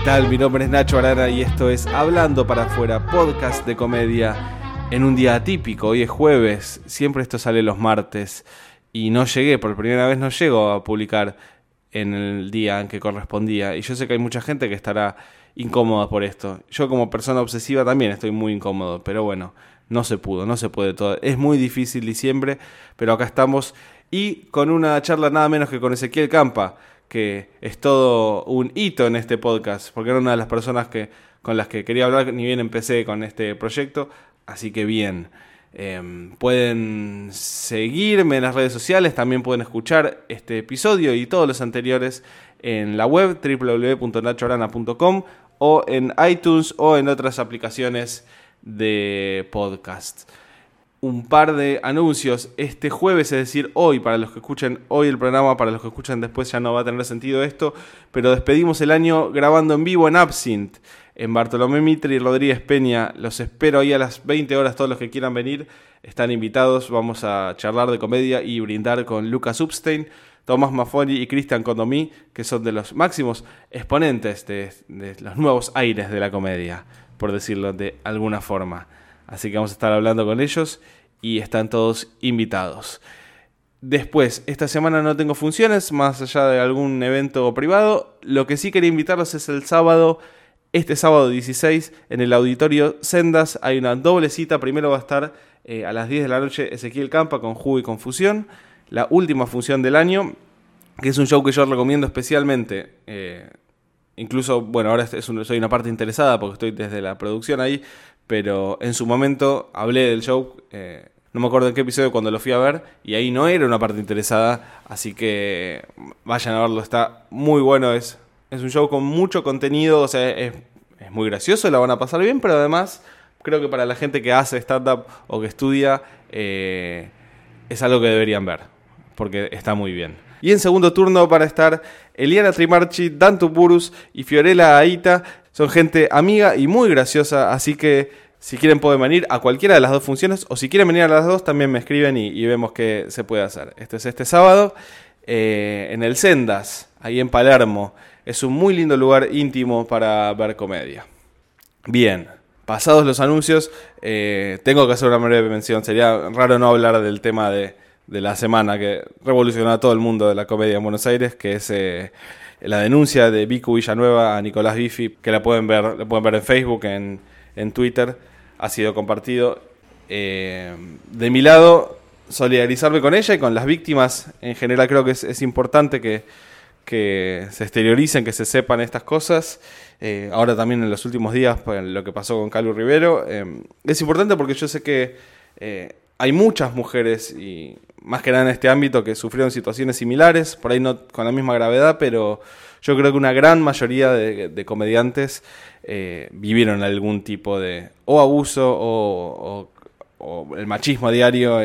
tal? Mi nombre es Nacho Arana y esto es Hablando para Afuera, podcast de comedia en un día atípico. Hoy es jueves, siempre esto sale los martes y por primera vez no llego a publicar en el día en que correspondía. Y yo sé que hay mucha gente que estará incómoda por esto. Yo como persona obsesiva también estoy muy incómodo, pero bueno, no se puede todo. Es muy difícil diciembre, pero acá estamos y con una charla nada menos que con Ezequiel Campa, que es todo un hito en este podcast, porque era una de las personas con las que quería hablar, ni bien empecé con este proyecto, así que bien. Pueden seguirme en las redes sociales, también pueden escuchar este episodio y todos los anteriores en la web www.nachoarana.com o en iTunes o en otras aplicaciones de podcast. Un par de anuncios este jueves, es decir, hoy, para los que escuchen hoy el programa, para los que escuchen después ya no va a tener sentido esto, pero despedimos el año grabando en vivo en Absinthe, en Bartolomé Mitre y Rodríguez Peña. Los espero ahí a las 20 horas, todos los que quieran venir están invitados. Vamos a charlar de comedia y brindar con Lucas Upstein, Tomás Maffoni y Cristian Condomí, que son de los máximos exponentes de los nuevos aires de la comedia, por decirlo de alguna forma. Así que vamos a estar hablando con ellos y están todos invitados. Después, esta semana no tengo funciones, más allá de algún evento privado. Lo que sí quería invitarlos es el sábado, este sábado 16, en el Auditorio Sendas. Hay una doble cita. Primero va a estar a las 10 de la noche Ezequiel Campa con Jugo y Confusión, la última función del año, que es un show que yo recomiendo especialmente. Incluso, bueno, ahora soy una parte interesada porque estoy desde la producción ahí, pero en su momento hablé del show, no me acuerdo en qué episodio, cuando lo fui a ver, y ahí no era una parte interesada, así que vayan a verlo, está muy bueno, es un show con mucho contenido, o sea, es muy gracioso, la van a pasar bien, pero además creo que para la gente que hace stand-up o que estudia, es algo que deberían ver, porque está muy bien. Y en segundo turno para estar Eliana Trimarchi, Dan Tupurus y Fiorella Aita. Son gente amiga y muy graciosa, así que si quieren pueden venir a cualquiera de las dos funciones, o si quieren venir a las dos también me escriben y vemos qué se puede hacer. Este es este sábado en el Sendas, ahí en Palermo. Es un muy lindo lugar íntimo para ver comedia. Bien, pasados los anuncios, tengo que hacer una breve mención. Sería raro no hablar del tema de la semana que revolucionó a todo el mundo de la comedia en Buenos Aires, que es la denuncia de Vicu Villanueva a Nicolás Biffi, que la pueden ver en Facebook, en Twitter, ha sido compartido. De mi lado, solidarizarme con ella y con las víctimas en general. Creo que es importante que se exterioricen, que se sepan estas cosas. Ahora también en los últimos días, pues, lo que pasó con Calu Rivero, es importante porque yo sé que hay muchas mujeres, y más que nada en este ámbito, que sufrieron situaciones similares, por ahí no con la misma gravedad, pero yo creo que una gran mayoría de comediantes vivieron algún tipo de o abuso o el machismo a diario.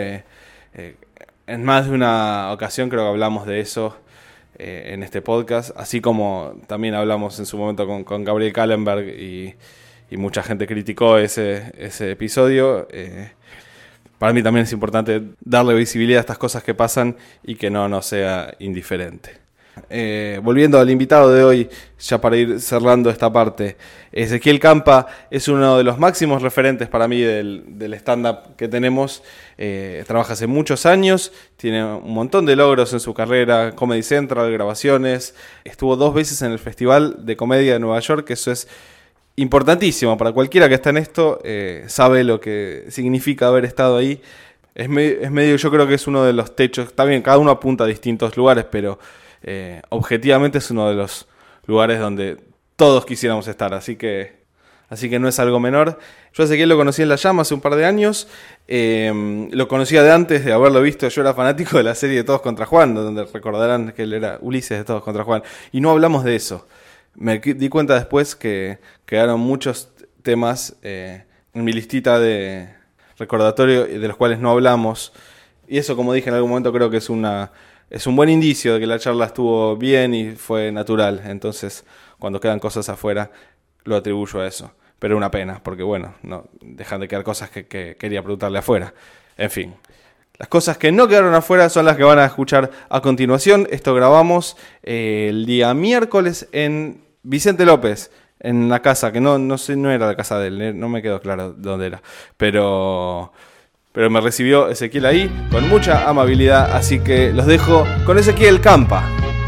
En más de una ocasión creo que hablamos de eso en este podcast, así como también hablamos en su momento con Gabriel Kallenberg y mucha gente criticó ese episodio. Para mí también es importante darle visibilidad a estas cosas que pasan y que no sea indiferente. Volviendo al invitado de hoy, ya para ir cerrando esta parte, Ezequiel Campa es uno de los máximos referentes para mí del stand-up que tenemos. Trabaja hace muchos años, tiene un montón de logros en su carrera, Comedy Central, grabaciones. Estuvo 2 veces en el Festival de Comedia de Nueva York, que eso es importantísimo para cualquiera que está en esto, sabe lo que significa haber estado ahí. Es medio, yo creo que es uno de los techos, también cada uno apunta a distintos lugares, pero objetivamente es uno de los lugares donde todos quisiéramos estar, así que no es algo menor. Yo a Ezequiel lo conocí en La Llama hace un par de años, lo conocía de antes de haberlo visto. Yo era fanático de la serie de Todos contra Juan, donde recordarán que él era Ulises de Todos contra Juan, y no hablamos de eso. Me di cuenta después que quedaron muchos temas en mi listita de recordatorio de los cuales no hablamos. Y eso, como dije en algún momento, creo que es un buen indicio de que la charla estuvo bien y fue natural. Entonces, cuando quedan cosas afuera, lo atribuyo a eso. Pero una pena, porque bueno, no dejan de quedar cosas que quería preguntarle afuera. En fin. Las cosas que no quedaron afuera son las que van a escuchar a continuación. Esto grabamos el día miércoles en Vicente López, en la casa, que no sé, no era la casa de él, no me quedó claro dónde era, pero me recibió Ezequiel ahí con mucha amabilidad, así que los dejo con Ezequiel Campa.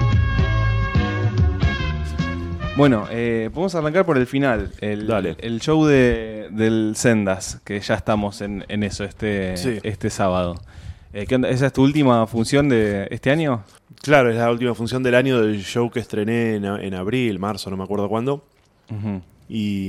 Bueno, podemos arrancar por el final, el show del Sendas, que ya estamos en eso este sábado. ¿Qué onda? ¿Esa es tu última función de este año? Claro, es la última función del año del show que estrené en abril, marzo, no me acuerdo cuándo. Uh-huh. Y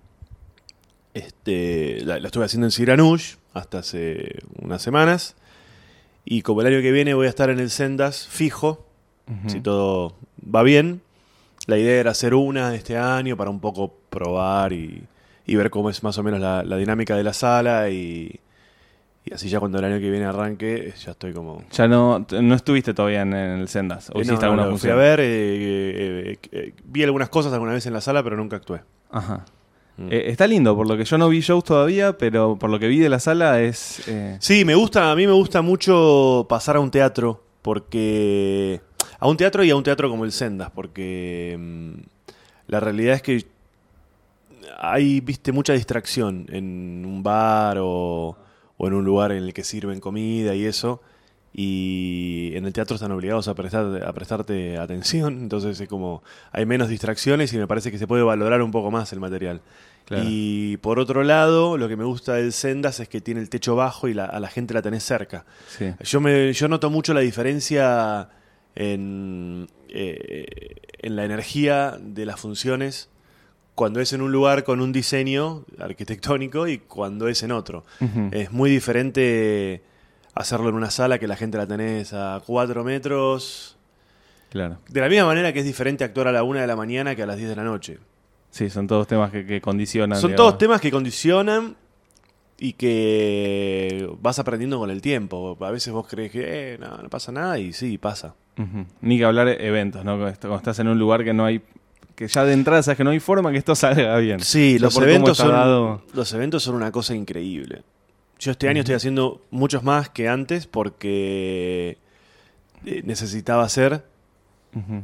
la estuve haciendo en Siranush hasta hace unas semanas. Y como el año que viene voy a estar en el Sendas fijo, si todo va bien. La idea era hacer una este año para un poco probar y ver cómo es más o menos la dinámica de la sala y así ya cuando el año que viene arranque ya estoy como... Ya no estuviste todavía en el Sendas, ¿o hiciste alguna función? Fui a ver, vi algunas cosas alguna vez en la sala, pero nunca actué. Ajá. Está lindo, por lo que yo no vi shows todavía, pero por lo que vi de la sala es... Sí, a mí me gusta mucho pasar a un teatro, porque... A un teatro y a un teatro como el Sendas, porque la realidad es que hay, mucha distracción en un bar o en un lugar en el que sirven comida y eso, y en el teatro están obligados a prestarte atención, entonces es como hay menos distracciones y me parece que se puede valorar un poco más el material. Claro. Y por otro lado, lo que me gusta del Sendas es que tiene el techo bajo y a la gente la tenés cerca. Sí. Yo noto mucho la diferencia en la energía de las funciones cuando es en un lugar con un diseño arquitectónico y cuando es en otro. Uh-huh. Es muy diferente hacerlo en una sala que la gente la tenés a 4 metros. Claro. De la misma manera que es diferente actuar a la 1 de la mañana que a las 10 de la noche. Sí, son todos temas que condicionan. Son todos temas que condicionan y que vas aprendiendo con el tiempo. A veces vos crees que no pasa nada y sí, pasa. Uh-huh. Ni que hablar de eventos, ¿no? Cuando estás en un lugar que no hay... Que ya de entrada sabes que no hay forma que esto salga bien. Sí, los eventos son una cosa increíble. Yo este año estoy haciendo muchos más que antes porque necesitaba hacer. Uh-huh.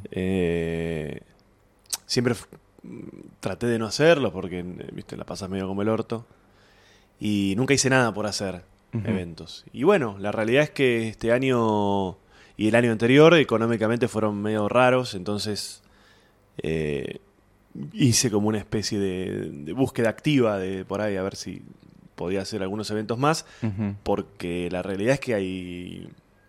Siempre traté de no hacerlo porque la pasas medio como el orto. Y nunca hice nada por hacer eventos. Y bueno, la realidad es que este año y el año anterior económicamente fueron medio raros, entonces... hice como una especie de búsqueda activa de por ahí a ver si podía hacer algunos eventos más, porque la realidad es que hay,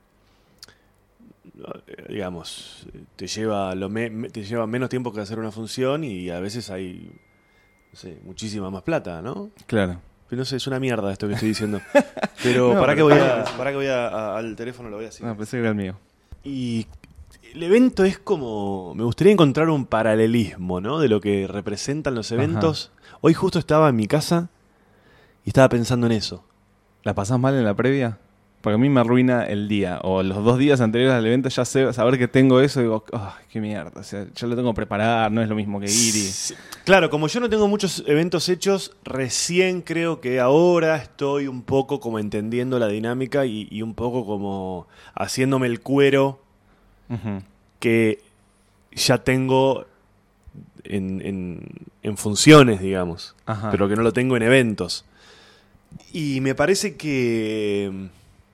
digamos, te lleva menos tiempo que hacer una función y a veces hay, no sé, muchísima más plata, ¿no? Claro. Pero no sé, es una mierda esto que estoy diciendo. Pero para que voy al teléfono, lo voy a decir. No, pensé que era el mío. Y el evento es como... Me gustaría encontrar un paralelismo, ¿no? De lo que representan los eventos. Ajá. Hoy justo estaba en mi casa y estaba pensando en eso. ¿La pasás mal en la previa? Porque a mí me arruina el día. O los 2 días anteriores al evento ya sé, saber que tengo eso y digo, qué mierda. O sea, ya lo tengo que preparar, no es lo mismo que ir y... Sí. Claro, como yo no tengo muchos eventos hechos, recién creo que ahora estoy un poco como entendiendo la dinámica y un poco como haciéndome el cuero... Uh-huh. Que ya tengo en funciones, digamos. Ajá. Pero que no lo tengo en eventos. Y me parece que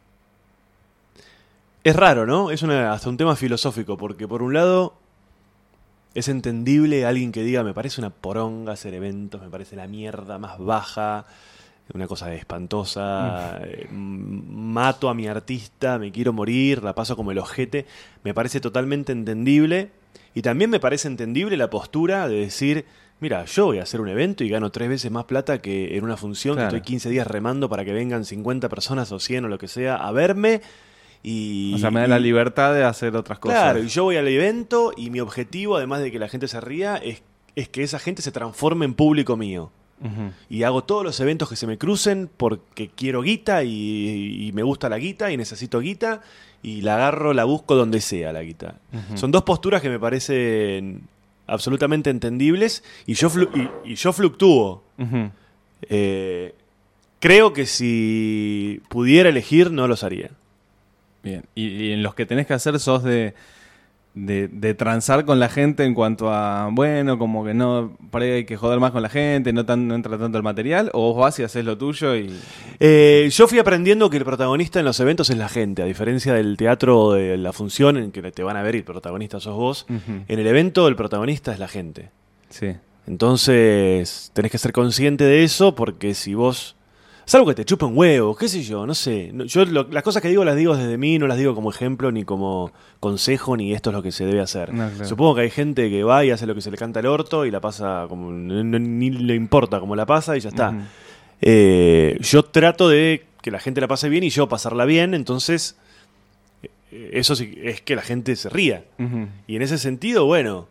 es raro, ¿no? Es hasta un tema filosófico, porque por un lado es entendible alguien que diga me parece una poronga hacer eventos, me parece la mierda más baja, una cosa espantosa, mato a mi artista, me quiero morir, la paso como el ojete. Me parece totalmente entendible. Y también me parece entendible la postura de decir, mira, yo voy a hacer un evento y gano 3 veces más plata que en una función, claro, que estoy 15 días remando para que vengan 50 personas o 100 o lo que sea a verme. O sea, me da la libertad de hacer otras cosas. Claro, y yo voy al evento y mi objetivo, además de que la gente se ría, es que esa gente se transforme en público mío. Uh-huh. Y hago todos los eventos que se me crucen porque quiero guita y me gusta la guita y necesito guita y la agarro, la busco donde sea la guita. Uh-huh. Son 2 posturas que me parecen absolutamente entendibles y yo fluctúo. Uh-huh. Creo que si pudiera elegir no los haría. Bien, y en los que tenés que hacer sos de de transar con la gente en cuanto a, bueno, como que no, por ahí hay que joder más con la gente, no entra tanto el material, o vos vas y haces lo tuyo y... Yo fui aprendiendo que el protagonista en los eventos es la gente, a diferencia del teatro o de la función en que te van a ver y el protagonista sos vos. Uh-huh. En el evento el protagonista es la gente. Sí. Entonces tenés que ser consciente de eso, porque si vos... Salvo que te chupa un huevo, qué sé yo, no sé. Yo las cosas que digo las digo desde mí, no las digo como ejemplo, ni como consejo, ni esto es lo que se debe hacer. No, claro. Supongo que hay gente que va y hace lo que se le canta al orto y la pasa como... ni le importa cómo la pasa y ya está. Uh-huh. Yo trato de que la gente la pase bien y yo pasarla bien, entonces eso sí es que la gente se ría. Uh-huh. Y en ese sentido, bueno...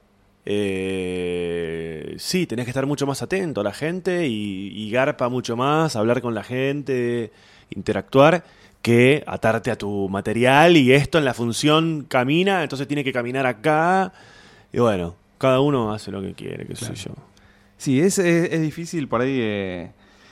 sí, tenés que estar mucho más atento a la gente y garpa mucho más, hablar con la gente, interactuar, que atarte a tu material y esto en la función camina, entonces tiene que caminar acá. Y bueno, cada uno hace lo que quiere, qué sé yo. Sí, es difícil por ahí.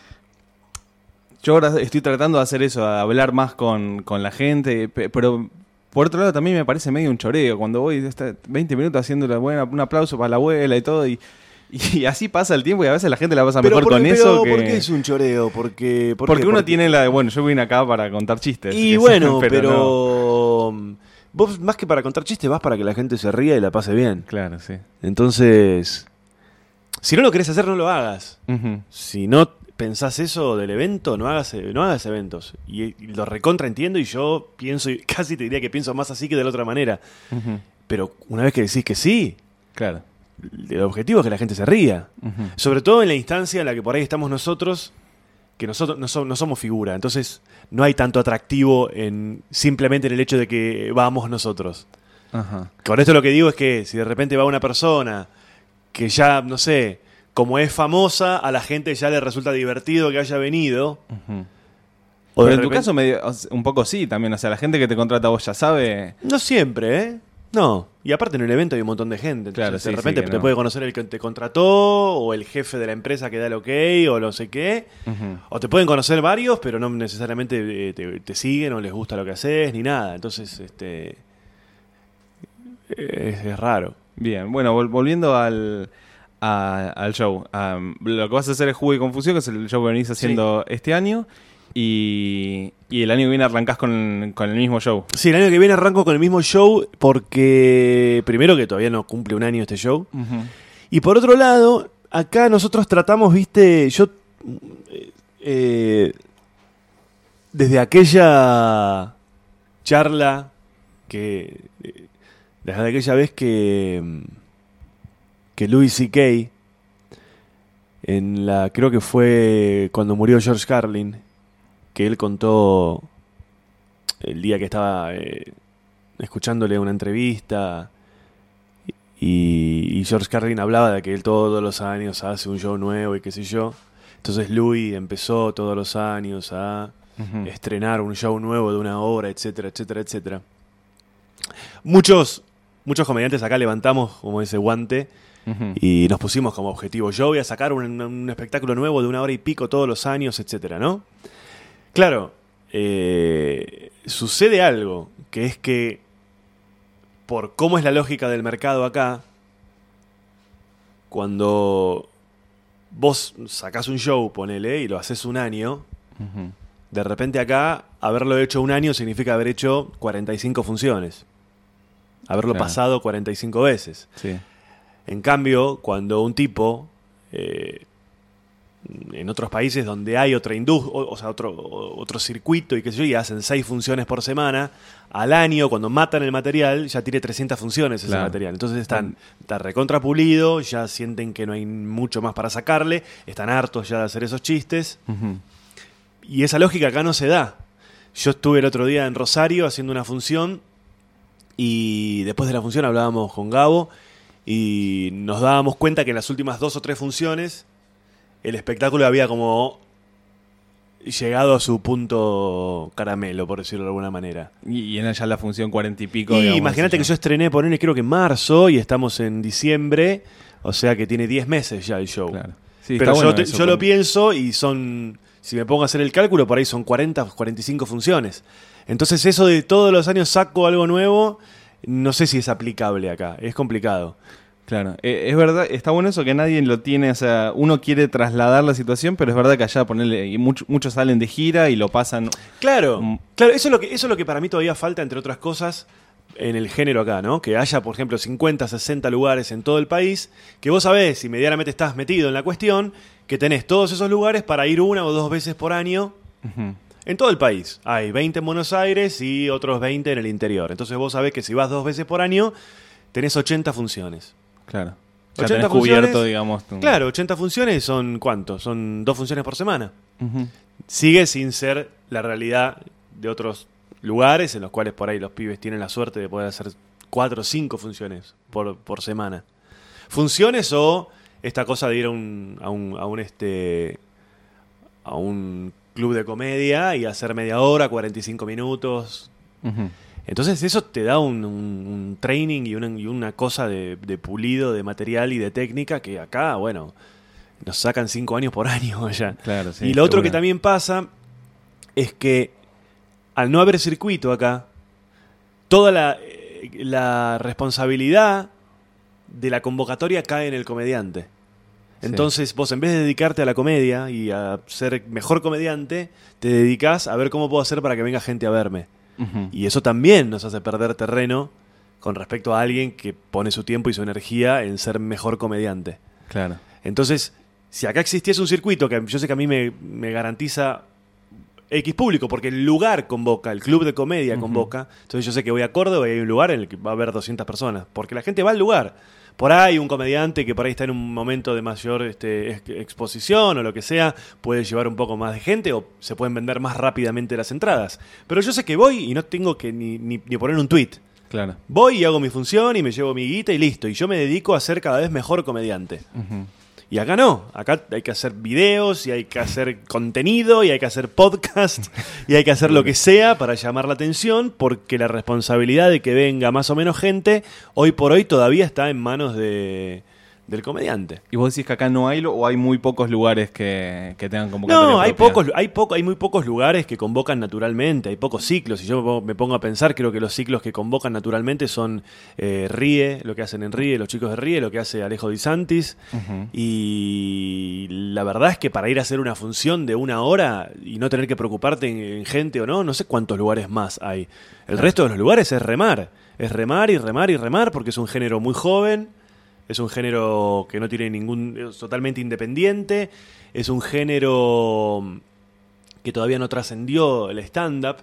Yo ahora estoy tratando de hacer eso, de hablar más con la gente, pero... Por otro lado, también me parece medio un choreo. Cuando voy 20 minutos haciendo un aplauso para la abuela y todo, y así pasa el tiempo y a veces la gente la pasa mejor con eso que... ¿Por qué es un choreo? Porque uno tiene la de, bueno, yo vine acá para contar chistes. Y bueno, pero no. Vos más que para contar chistes vas para que la gente se ría y la pase bien. Claro, sí. Entonces, si no lo querés hacer, no lo hagas. Uh-huh. Si no pensás eso del evento, no hagas eventos. Y lo recontra entiendo y yo pienso, y casi te diría que pienso más así que de la otra manera. Uh-huh. Pero una vez que decís que sí, claro, el objetivo es que la gente se ría. uh-huh, Sobre todo en la instancia en la que por ahí estamos nosotros, que nosotros no somos figura. Entonces no hay tanto atractivo simplemente en el hecho de que vamos nosotros. uh-huh. Con esto lo que digo es que si de repente va una persona que ya, no sé... Como es famosa, a la gente ya le resulta divertido que haya venido. Uh-huh. O Pero en tu caso un poco sí también. O sea, la gente que te contrata a vos ya sabe... No siempre, ¿eh? No. Y aparte en el evento hay un montón de gente. Claro, Entonces, sí, de repente sí, te no. puede conocer el que te contrató, o el jefe de la empresa que da el ok, o no sé qué. Uh-huh. O te pueden conocer varios, pero no necesariamente te siguen o les gusta lo que haces, ni nada. Entonces, es raro. Bien, bueno, volviendo al show. Lo que vas a hacer es Jugo y Confusión, que es el show que venís haciendo este año. Y el año que viene arrancás con el mismo show. Sí, el año que viene arranco con el mismo show porque, primero, que todavía no cumple un año este show. Uh-huh. Y por otro lado, acá nosotros tratamos, viste, yo... desde aquella charla que... desde aquella vez que Louis C.K. creo que fue cuando murió George Carlin, que él contó el día que estaba escuchándole una entrevista y George Carlin hablaba de que él todos los años hace un show nuevo y qué sé yo. Entonces Louis empezó todos los años a Uh-huh. estrenar un show nuevo de una obra, etcétera, etcétera, etcétera. Muchos comediantes acá levantamos como ese guante. Uh-huh. Y nos pusimos como objetivo, yo voy a sacar un espectáculo nuevo de 1 hora y pico todos los años, etcétera, ¿no? Claro, sucede algo, que es que por cómo es la lógica del mercado acá, cuando vos sacás un show, ponele, y lo haces un año, Uh-huh. de repente acá, haberlo hecho un año significa haber hecho 45 funciones. Haberlo pasado 45 veces. Sí. En cambio, cuando un tipo, en otros países donde hay otra industria, o sea, otro circuito y qué sé yo, y hacen 6 funciones por semana, al año, cuando matan el material, ya tiene 300 funciones ese material. Entonces está recontra pulido, ya sienten que no hay mucho más para sacarle, están hartos ya de hacer esos chistes. Uh-huh. Y esa lógica acá no se da. Yo estuve el otro día en Rosario haciendo una función y después de la función hablábamos con Gabo y nos dábamos cuenta que en las últimas 2 o 3 funciones el espectáculo había como llegado a su punto caramelo, por decirlo de alguna manera. Y en ya la función 40 y pico. Y imagínate que yo estrené, ponerle creo que en marzo y estamos en diciembre, o sea que tiene 10 meses ya el show. Claro. Sí, pero bueno yo lo pienso y son, si me pongo a hacer el cálculo, por ahí son 40, 45 funciones. Entonces eso de todos los años saco algo nuevo, no sé si es aplicable acá, es complicado. Claro, es verdad, está bueno eso que nadie lo tiene, o sea, uno quiere trasladar la situación, pero es verdad que allá ponerle, y muchos salen de gira y lo pasan. Claro, claro, eso es lo que para mí todavía falta, entre otras cosas, en el género acá, ¿no? Que haya, por ejemplo, 50, 60 lugares en todo el país, que vos sabés, si medianamente estás metido en la cuestión, que tenés todos esos lugares para ir 1 o 2 veces por año. Uh-huh. En todo el país. Hay 20 en Buenos Aires y otros 20 en el interior. Entonces vos sabés que si vas 2 veces por año, tenés 80 funciones. Claro. Ya 80 tenés funciones, cubierto, digamos. Claro, 80 funciones son ¿cuánto? Son 2 funciones por semana. Uh-huh. Sigue sin ser la realidad de otros lugares en los cuales por ahí los pibes tienen la suerte de poder hacer 4 o 5 funciones por semana. Funciones o esta cosa de ir a un club de comedia y hacer media hora, 45 minutos. Uh-huh. Entonces eso te da un training y una cosa de pulido de material y de técnica que acá, bueno, nos sacan 5 años por año ya. Claro, sí, y lo otro seguro. que también pasa es que al no haber circuito acá, toda la responsabilidad de la convocatoria cae en el comediante. Entonces vos, en vez de dedicarte a la comedia y a ser mejor comediante, te dedicás a ver cómo puedo hacer para que venga gente a verme. Uh-huh. Y eso también nos hace perder terreno con respecto a alguien que pone su tiempo y su energía en ser mejor comediante. Claro. Entonces, si acá existiese un circuito que yo sé que a mí me garantiza X público, porque el lugar convoca, el club de comedia Uh-huh. convoca, entonces yo sé que voy a Córdoba y hay un lugar en el que va a haber 200 personas, porque la gente va al lugar. Por ahí un comediante que por ahí está en un momento de mayor exposición o lo que sea, puede llevar un poco más de gente o se pueden vender más rápidamente las entradas. Pero yo sé que voy y no tengo que ni poner un tweet. Claro. Voy y hago mi función y me llevo mi guita y listo. Y yo me dedico a ser cada vez mejor comediante. Uh-huh. Y acá no, acá hay que hacer videos y hay que hacer contenido y hay que hacer podcast y hay que hacer lo que sea para llamar la atención, porque la responsabilidad de que venga más o menos gente hoy por hoy todavía está en manos del comediante. ¿Y vos decís que acá no hay o hay muy pocos lugares que tengan convocatoria No, propia? hay muy pocos lugares que convocan naturalmente, hay pocos ciclos. Si yo me pongo a pensar, creo que los ciclos que convocan naturalmente son Rie, lo que hacen en Rie, los chicos de Rie, lo que hace Alejo Di Santis. Uh-huh. Y la verdad es que para ir a hacer una función de 1 hora y no tener que preocuparte en gente o no sé cuántos lugares más hay. El resto de los lugares es remar y remar y remar, porque es un género muy joven. Es un género que no tiene es totalmente independiente. Es un género que todavía no trascendió el stand-up.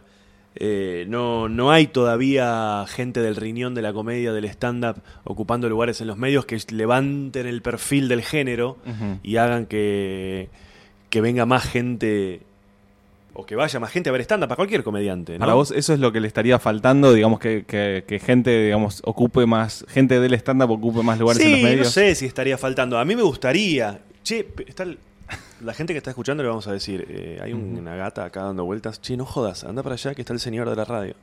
No hay todavía gente del riñón de la comedia, del stand-up, ocupando lugares en los medios que levanten el perfil del género Uh-huh. y hagan que venga más gente, o que vaya más gente a ver stand-up, a cualquier comediante, ¿no? Para vos eso es lo que le estaría faltando, digamos, que gente, digamos, ocupe más, gente del stand-up ocupe más lugares en los Sí, medios. no sé si estaría faltando. A mí me gustaría. Che, la gente que está escuchando le vamos a decir, hay una gata acá dando vueltas. Che, no jodas, anda para allá que está el señor de la radio.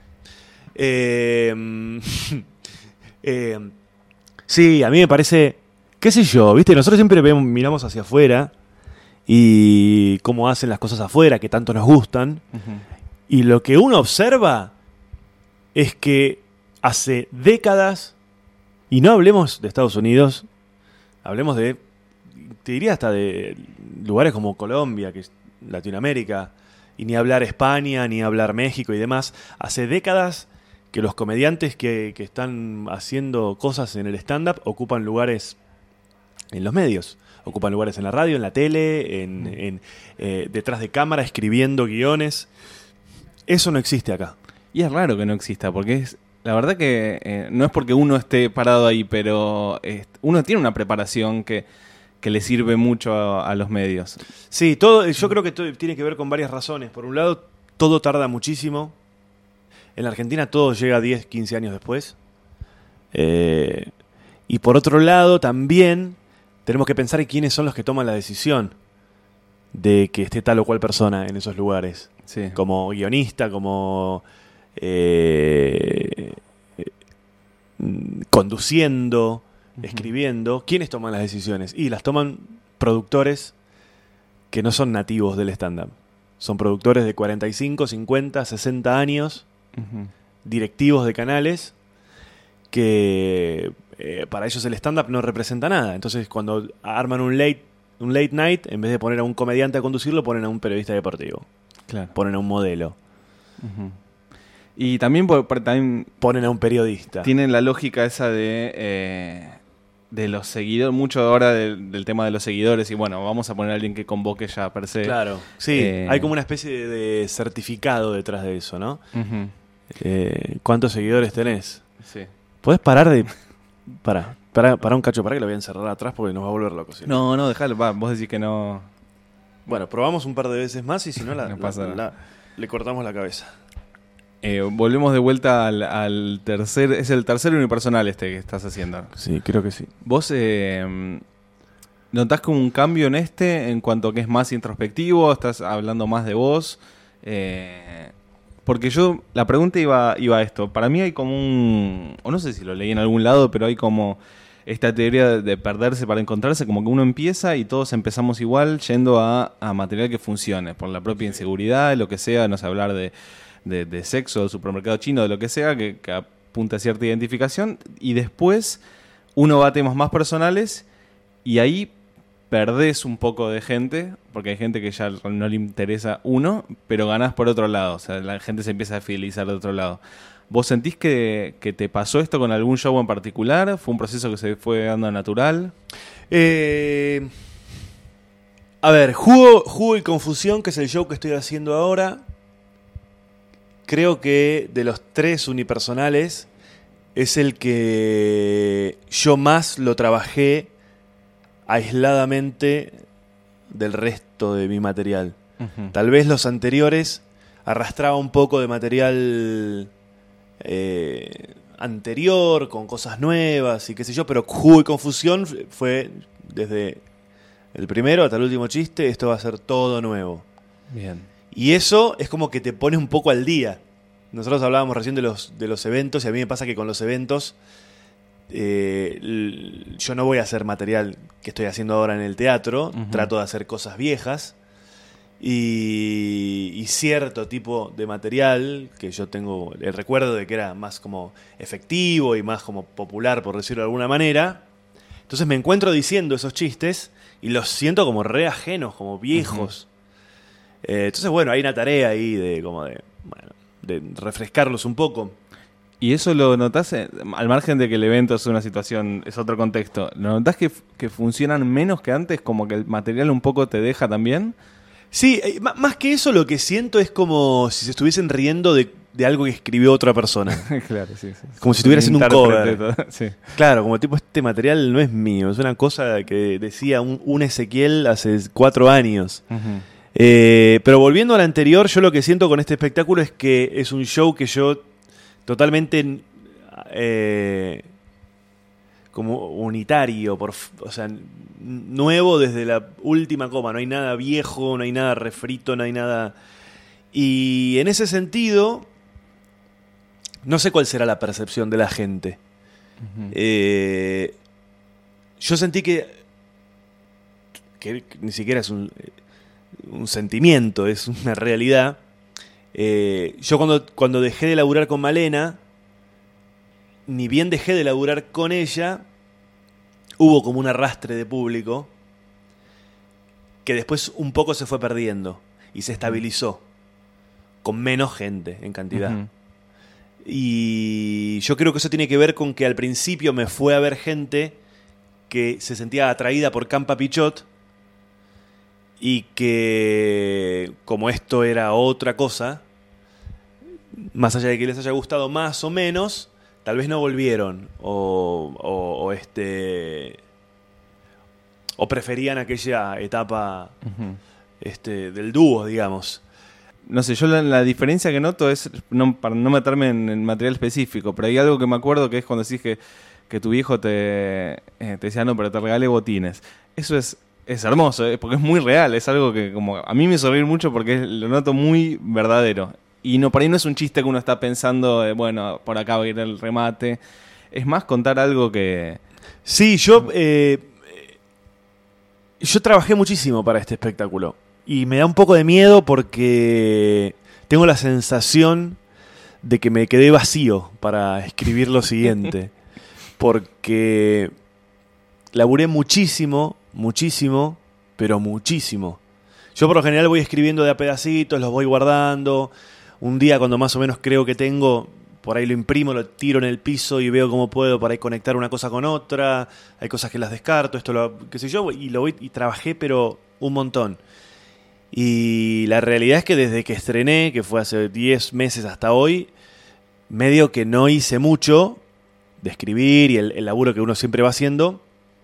Sí, a mí me parece, qué sé yo, ¿viste? Nosotros siempre miramos hacia afuera y cómo hacen las cosas afuera, que tanto nos gustan. Uh-huh. Y lo que uno observa es que hace décadas, y no hablemos de Estados Unidos, hablemos de, te diría hasta de lugares como Colombia, que es Latinoamérica, y ni hablar España, ni hablar México y demás, hace décadas que los comediantes que están haciendo cosas en el stand-up ocupan lugares en los medios. Ocupan lugares en la radio, en la tele, detrás de cámara, escribiendo guiones. Eso no existe acá. Y es raro que no exista, porque la verdad que no es porque uno esté parado ahí, pero uno tiene una preparación que le sirve mucho a los medios. Sí, yo creo que todo tiene que ver con varias razones. Por un lado, todo tarda muchísimo. En la Argentina todo llega 10, 15 años después. Y por otro lado, también tenemos que pensar en quiénes son los que toman la decisión de que esté tal o cual persona en esos lugares. Sí. Como guionista, como conduciendo, escribiendo. ¿Quiénes toman las decisiones? Y las toman productores que no son nativos del stand-up. Son productores de 45, 50, 60 años, Uh-huh. directivos de canales, que para ellos el stand-up no representa nada. Entonces, cuando arman un late night, en vez de poner a un comediante a conducirlo, ponen a un periodista deportivo. Claro. Ponen a un modelo. Uh-huh. Y también, también ponen a un periodista. Tienen la lógica esa de los seguidores, mucho ahora del tema de los seguidores, y bueno, vamos a poner a alguien que convoque ya per se. Claro, sí, hay como una especie de certificado detrás de eso, ¿no? Uh-huh. ¿Cuántos seguidores tenés? Sí. ¿Podés parar de...? Para un cacho, para que lo voy a encerrar atrás porque nos va a volver loco. ¿Sí? No, dejalo, vos decís que no... Bueno, probamos un par de veces más y si no, No pasa nada. le cortamos la cabeza. Volvemos de vuelta al tercer... Es el tercer unipersonal que estás haciendo. Sí, creo que sí. ¿Vos notás como un cambio en cuanto a que es más introspectivo? ¿Estás hablando más de vos? Porque la pregunta iba a esto. Para mí hay como o no sé si lo leí en algún lado, pero hay como esta teoría de perderse para encontrarse, como que uno empieza y todos empezamos igual yendo a material que funcione, por la propia inseguridad, lo que sea, no sé, hablar de sexo, de supermercado chino, de lo que sea, que apunta a cierta identificación, y después uno va a temas más personales y ahí perdés un poco de gente, porque hay gente que ya no le interesa uno, pero ganás por otro lado, o sea, la gente se empieza a fidelizar de otro lado. ¿Vos sentís que te pasó esto con algún show en particular? ¿Fue un proceso que se fue dando natural? A ver, Jugo y Confusión, que es el show que estoy haciendo ahora, creo que de los 3 unipersonales es el que yo más lo trabajé aisladamente del resto de mi material. Uh-huh. Tal vez los anteriores arrastraba un poco de material anterior, con cosas nuevas y qué sé yo, pero Jugo y Confusión fue desde el primero hasta el último chiste, esto va a ser todo nuevo. Bien. Y eso es como que te pone un poco al día. Nosotros hablábamos recién de los eventos, y a mí me pasa que con los eventos yo no voy a hacer material que estoy haciendo ahora en el teatro. Uh-huh. Trato de hacer cosas viejas y cierto tipo de material que yo tengo el recuerdo de que era más como efectivo y más como popular, por decirlo de alguna manera. Entonces me encuentro diciendo esos chistes y los siento como re ajenos, como viejos. Uh-huh. Entonces, bueno, hay una tarea ahí de refrescarlos un poco. ¿Y eso lo notás, al margen de que el evento es una situación, es otro contexto, ¿lo notás que funcionan menos que antes? ¿Como que el material un poco te deja también? Sí, más que eso lo que siento es como si se estuviesen riendo de algo que escribió otra persona. Claro, sí. Como si estuviera haciendo un cover. Sí. Claro, como tipo, este material no es mío, es una cosa que decía un Ezequiel hace 4 años. Uh-huh. Pero volviendo al anterior, yo lo que siento con este espectáculo es que es un show que yo totalmente como unitario, o sea, nuevo desde la última coma. No hay nada viejo, no hay nada refrito, no hay nada... Y en ese sentido, no sé cuál será la percepción de la gente. Uh-huh. Yo sentí que ni siquiera es un sentimiento, es una realidad. Yo cuando dejé de laburar con Malena, ni bien dejé de laburar con ella, hubo como un arrastre de público que después un poco se fue perdiendo y se estabilizó con menos gente en cantidad. Uh-huh. Y yo creo que eso tiene que ver con que al principio me fue a ver gente que se sentía atraída por Campa Pichot y que, como esto era otra cosa, más allá de que les haya gustado más o menos, tal vez no volvieron o preferían aquella etapa uh-huh. Del dúo, digamos. No sé, yo la diferencia que noto es, para no meterme en el material específico, pero hay algo que me acuerdo que es cuando decís que tu viejo te decía, no, pero te regalé botines. Eso es hermoso, porque es muy real, es algo que como a mí me hizo reír mucho porque lo noto muy verdadero. Y no, por ahí no es un chiste que uno está pensando, bueno, por acá va a ir el remate. Es más contar algo que... Sí, yo trabajé muchísimo para este espectáculo. Y me da un poco de miedo porque tengo la sensación de que me quedé vacío para escribir lo siguiente. porque laburé muchísimo, pero muchísimo. Yo por lo general voy escribiendo de a pedacitos, los voy guardando. Un día cuando más o menos creo que tengo, por ahí lo imprimo, lo tiro en el piso y veo cómo puedo por ahí conectar una cosa con otra. Hay cosas que las descarto, qué sé yo, y trabajé pero un montón. Y la realidad es que desde que estrené, que fue hace 10 meses hasta hoy, medio que no hice mucho de escribir y el laburo que uno siempre va haciendo.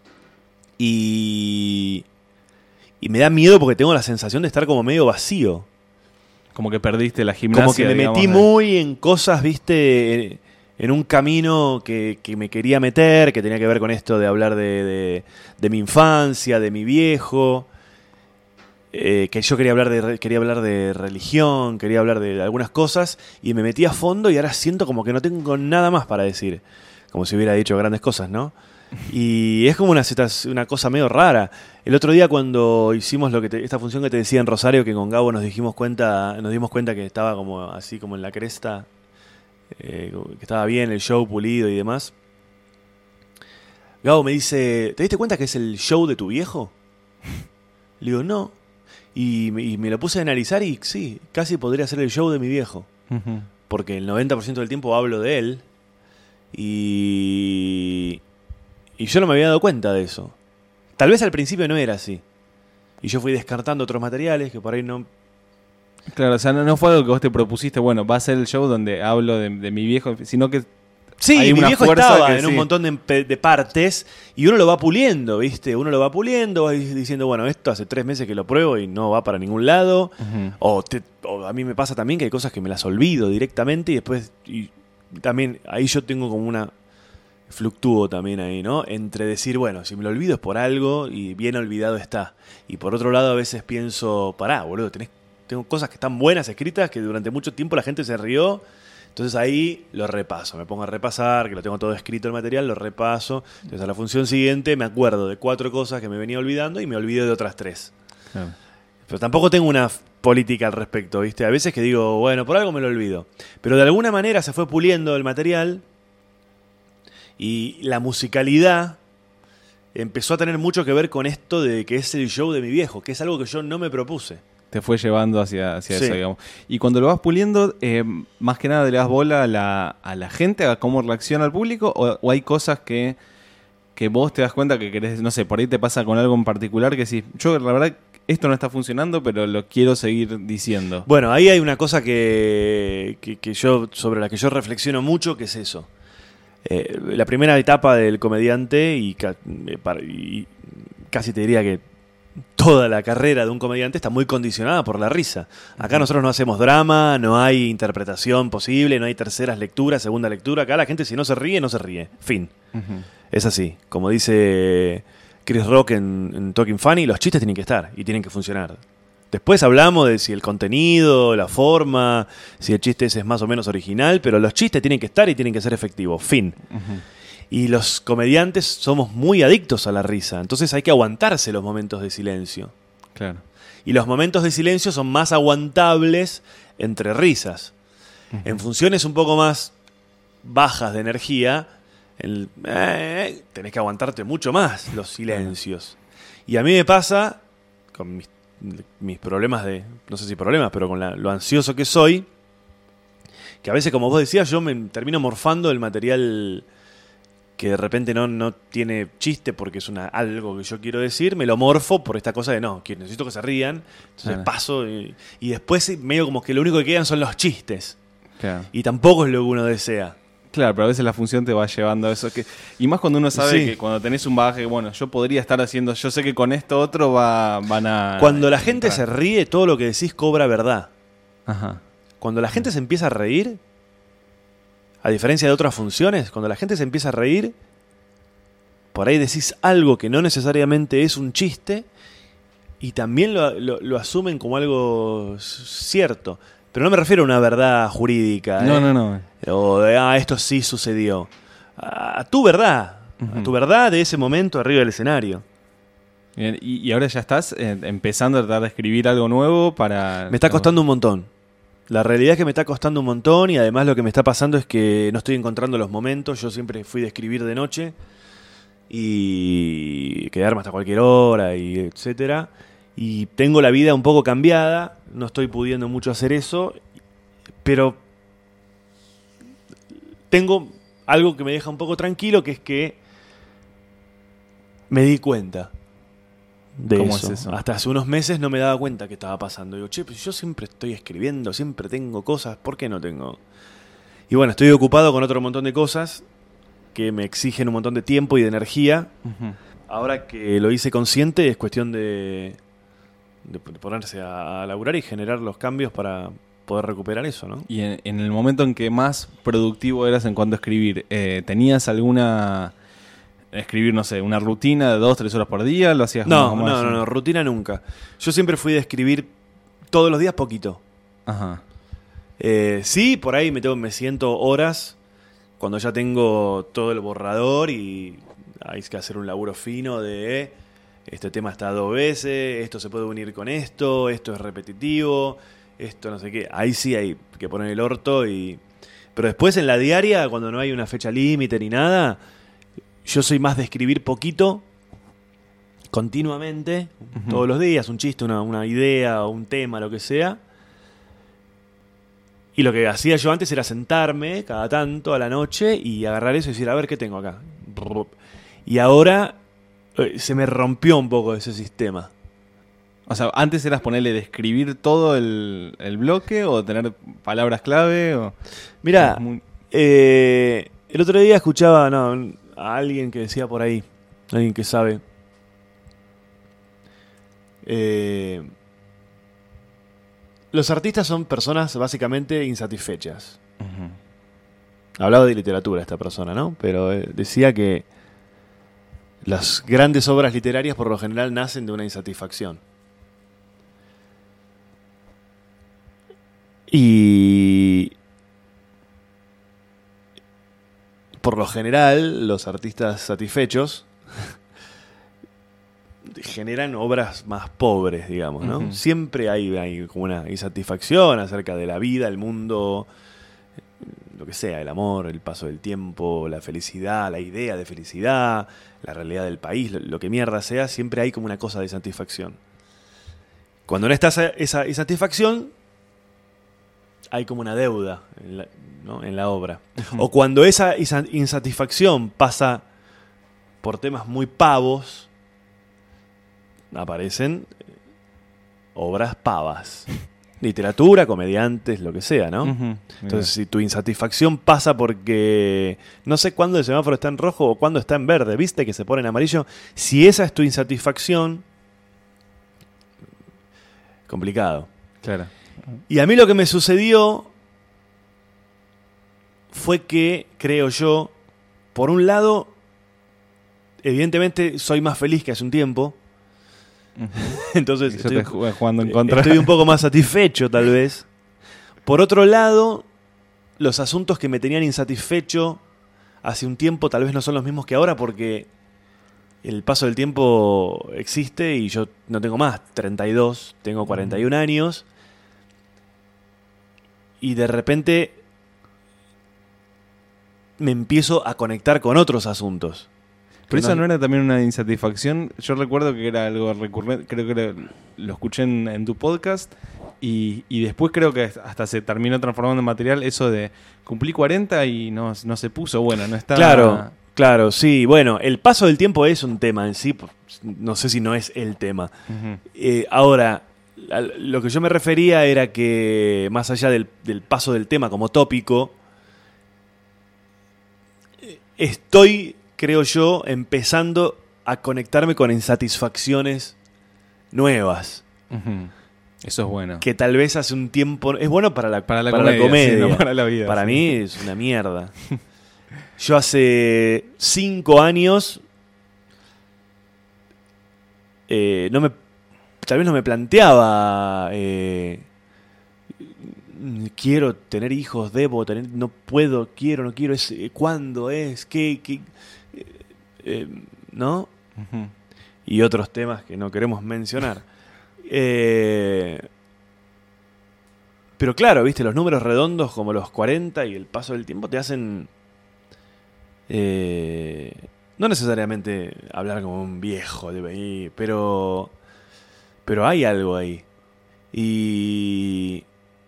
Y me da miedo porque tengo la sensación de estar como medio vacío. Como que perdiste la gimnasia. Como que me metí muy en cosas, viste, en un camino que me quería meter, que tenía que ver con esto de hablar de mi infancia, de mi viejo. Que yo quería hablar de religión, quería hablar de algunas cosas, y me metí a fondo y ahora siento como que no tengo nada más para decir. Como si hubiera dicho grandes cosas, ¿no? Y es como una cosa medio rara. El otro día cuando hicimos esta función que te decía en Rosario, que con Gabo nos dimos cuenta que estaba como así como en la cresta, que estaba bien el show pulido y demás. Gabo me dice, ¿te diste cuenta que es el show de tu viejo? Le digo, no. Y me lo puse a analizar y sí, casi podría ser el show de mi viejo. Uh-huh. Porque el 90% del tiempo hablo de él. Y yo no me había dado cuenta de eso. Tal vez al principio no era así. Y yo fui descartando otros materiales que por ahí no... Claro, o sea, no fue algo que vos te propusiste, bueno, va a ser el show donde hablo de mi viejo, sino que... Sí, hay mi una viejo fuerza estaba que en un sí. montón de partes y uno lo va puliendo, ¿viste? Uno lo va puliendo, va diciendo, bueno, esto hace 3 meses que lo pruebo y no va para ningún lado. Uh-huh. O a mí me pasa también que hay cosas que me las olvido directamente y después... Y también ahí yo tengo como una... Fluctúo también ahí, ¿no? Entre decir, bueno, si me lo olvido es por algo y bien olvidado está. Y por otro lado a veces pienso, pará, boludo, tengo cosas que están buenas escritas que durante mucho tiempo la gente se rió. Entonces ahí lo repaso, me pongo a repasar, que lo tengo todo escrito el material, lo repaso. Entonces a la función siguiente me acuerdo de 4 cosas que me venía olvidando y me olvido de otras 3. Claro. Pero tampoco tengo una política al respecto, ¿viste? A veces que digo, bueno, por algo me lo olvido. Pero de alguna manera se fue puliendo el material y la musicalidad empezó a tener mucho que ver con esto de que es el show de mi viejo, que es algo que yo no me propuse. Te fue llevando hacia Sí. eso, digamos. Y cuando lo vas puliendo, más que nada le das bola a la gente, a cómo reacciona el público, o hay cosas que vos te das cuenta que querés, no sé, por ahí te pasa con algo en particular que decís, yo la verdad esto no está funcionando, pero lo quiero seguir diciendo. Bueno, ahí hay una cosa que yo, sobre la que yo reflexiono mucho, que es eso. La primera etapa del comediante y casi te diría que toda la carrera de un comediante está muy condicionada por la risa. Acá nosotros no hacemos drama, no hay interpretación posible, no hay terceras lecturas, segunda lectura. Acá la gente si no se ríe, no se ríe. Fin. Uh-huh. Es así. Como dice Chris Rock en Talking Funny, los chistes tienen que estar y tienen que funcionar. Después hablamos de si el contenido, la forma, si el chiste ese es más o menos original, pero los chistes tienen que estar y tienen que ser efectivos. Fin. Uh-huh. Y los comediantes somos muy adictos a la risa, entonces hay que aguantarse los momentos de silencio. Claro. Y los momentos de silencio son más aguantables entre risas. Uh-huh. En funciones un poco más bajas de energía, tenés que aguantarte mucho más los silencios. Y a mí me pasa, con mis problemas no sé si problemas, pero con lo ansioso que soy, que a veces, como vos decías, yo me termino morfando el material que de repente no tiene chiste porque es algo que yo quiero decir, me lo morfo por esta cosa de que necesito que se rían, entonces paso y después medio como que lo único que quedan son los chistes. Claro. Y tampoco es lo que uno desea. Claro, pero a veces la función te va llevando a eso. Y más cuando uno sabe Sí. que cuando tenés un bagaje, bueno, yo podría estar haciendo, yo sé que con esto otro van a... Cuando la gente se ríe, todo lo que decís cobra verdad. Ajá. Cuando la gente se empieza a reír, a diferencia de otras funciones, cuando la gente se empieza a reír, por ahí decís algo que no necesariamente es un chiste y también lo asumen como algo cierto. Pero no me refiero a una verdad jurídica. No. O de, esto sí sucedió. A tu verdad. Uh-huh. A tu verdad de ese momento arriba del escenario. Bien, y ahora ya estás empezando a tratar de escribir algo nuevo para... Me está costando un montón. La realidad es que me está costando un montón y además lo que me está pasando es que no estoy encontrando los momentos. Yo siempre fui de escribir de noche y quedarme hasta cualquier hora y etcétera. Y tengo la vida un poco cambiada, no estoy pudiendo mucho hacer eso, pero tengo algo que me deja un poco tranquilo, que es que me di cuenta de ¿Cómo eso. es eso? Hasta hace unos meses no me daba cuenta que estaba pasando. Digo, che, pues yo siempre estoy escribiendo, siempre tengo cosas, ¿por qué no tengo? Y bueno, estoy ocupado con otro montón de cosas que me exigen un montón de tiempo y de energía. Ujú. Ahora que lo hice consciente, es cuestión de ponerse a laburar y generar los cambios para poder recuperar eso, ¿no? Y en el momento en que más productivo eras en cuanto a escribir, ¿tenías alguna... escribir, no sé, una rutina de 2-3 horas por día? ¿Lo hacías No, rutina nunca. Yo siempre fui de escribir todos los días poquito. Ajá. Sí, por ahí me siento horas cuando ya tengo todo el borrador y hay que hacer un laburo fino de este tema está 2 veces, esto se puede unir con esto es repetitivo, esto no sé qué. Ahí sí hay que poner el orto pero después en la diaria, cuando no hay una fecha límite ni nada, yo soy más de escribir poquito, continuamente, todos los días, un chiste, una idea, un tema, lo que sea. Y lo que hacía yo antes era sentarme cada tanto a la noche y agarrar eso y decir, a ver qué tengo acá. Y ahora se me rompió un poco ese sistema. O sea, antes eras ponerle de escribir todo el bloque o tener palabras clave o... Mirá, Muy... el otro día escuchaba a alguien que decía por ahí, alguien que sabe, los artistas son personas básicamente insatisfechas. Uh-huh. Hablaba de literatura esta persona, ¿no? Pero decía que las grandes obras literarias por lo general nacen de una insatisfacción. Y por lo general los artistas satisfechos generan obras más pobres, digamos, ¿no? Uh-huh. Siempre hay como una insatisfacción acerca de la vida, el mundo, lo que sea, el amor, el paso del tiempo, la felicidad, la idea de felicidad, la realidad del país, lo que mierda sea, siempre hay como una cosa de satisfacción. Cuando no está esa insatisfacción, hay como una deuda en la obra. Uh-huh. O cuando esa insatisfacción pasa por temas muy pavos, aparecen obras pavas. Literatura, comediantes, lo que sea, ¿no? Uh-huh. Entonces, si tu insatisfacción pasa porque no sé cuándo el semáforo está en rojo o cuándo está en verde, ¿viste? Que se pone en amarillo. Si esa es tu insatisfacción, complicado. Claro. Y a mí lo que me sucedió fue que, creo yo, por un lado, evidentemente soy más feliz que hace un tiempo. Uh-huh. Entonces Yo te jugando en contra. estoy un poco más satisfecho, tal vez. Por otro lado, los asuntos que me tenían insatisfecho hace un tiempo tal vez no son los mismos que ahora, porque el paso del tiempo existe y yo no tengo más 32, tengo 41 años. Y de repente me empiezo a conectar con otros asuntos. Pero eso no era también una insatisfacción. Yo recuerdo que era algo recurrente, creo que lo escuché en tu podcast y después creo que hasta se terminó transformando en material eso de cumplí 40 y no se puso, bueno, no está... Claro, sí. Bueno, el paso del tiempo es un tema en sí, no sé si no es el tema. Uh-huh. Ahora, lo que yo me refería era que más allá del paso del tema como tópico, estoy... creo yo, empezando a conectarme con insatisfacciones nuevas. Uh-huh. Eso es bueno. Que tal vez hace un tiempo... Es bueno para la comedia. Sí, no para la vida. Para sí. mí es una mierda. Yo hace 5 años... tal vez no me planteaba... quiero tener hijos, debo tener... No puedo, quiero, no quiero... ¿Cuándo es? ¿Qué? ¿No? Uh-huh. Y otros temas que no queremos mencionar. Pero claro, viste, los números redondos como los 40 y el paso del tiempo te hacen... no necesariamente hablar como un viejo, pero hay algo ahí. Y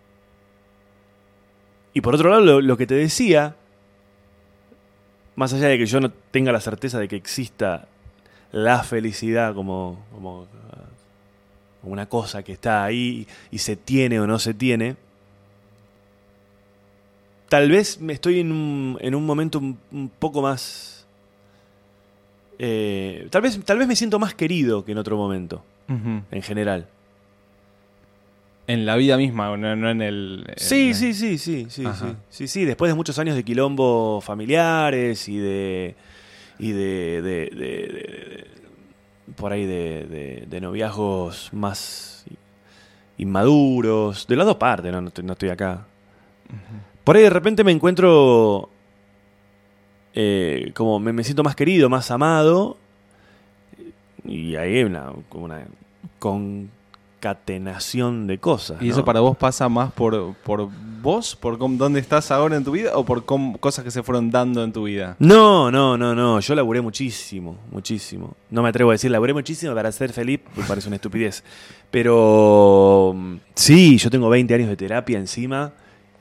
por otro lado, lo que te decía, más allá de que yo no tenga la certeza de que exista la felicidad como una cosa que está ahí y se tiene o no se tiene, tal vez me estoy en un momento un poco más... tal vez me siento más querido que en otro momento, en general. En la vida misma, no en el... Sí. Después de muchos años de quilombo familiares y de por ahí de noviazgos más inmaduros, de las dos partes, no estoy acá. Por ahí de repente me encuentro como me siento más querido, más amado, y ahí hay una concatenación de cosas. ¿Y eso para vos pasa más por vos, por dónde estás ahora en tu vida, o por cosas que se fueron dando en tu vida? No. Yo laburé muchísimo. No me atrevo a decir laburé muchísimo para ser feliz, me parece una estupidez. Pero sí, yo tengo 20 años de terapia encima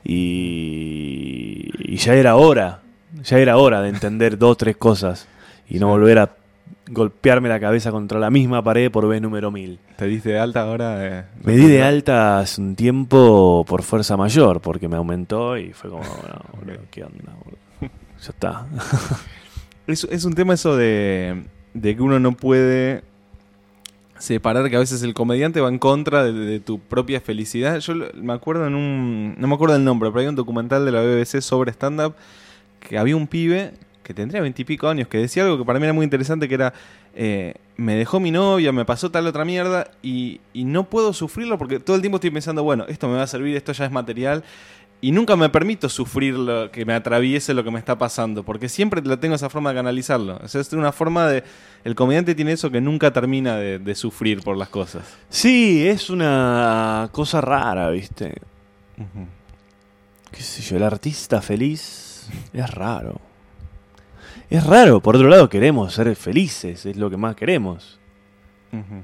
y ya era hora de entender 2 o 3 cosas y no volver a golpearme la cabeza contra la misma pared por vez número 1000. ¿Te diste de alta ahora? Me di de alta hace un tiempo por fuerza mayor, porque me aumentó y fue como, no, boludo, ¿qué onda, boludo? Ya está. Es un tema eso de que uno no puede separar, que a veces el comediante va en contra de tu propia felicidad. Yo me acuerdo no me acuerdo el nombre, pero hay un documental de la BBC sobre stand-up que había un pibe que tendría 20 y pico años, que decía algo que para mí era muy interesante, que era, me dejó mi novia, me pasó tal otra mierda, y no puedo sufrirlo porque todo el tiempo estoy pensando, bueno, esto me va a servir, esto ya es material, y nunca me permito sufrir que me atraviese lo que me está pasando, porque siempre tengo esa forma de canalizarlo. O sea, es una forma de... El comediante tiene eso, que nunca termina de sufrir por las cosas. Sí, es una cosa rara, ¿viste? Uh-huh. Qué sé yo, el artista feliz es raro. Es raro, por otro lado queremos ser felices, es lo que más queremos. Uh-huh.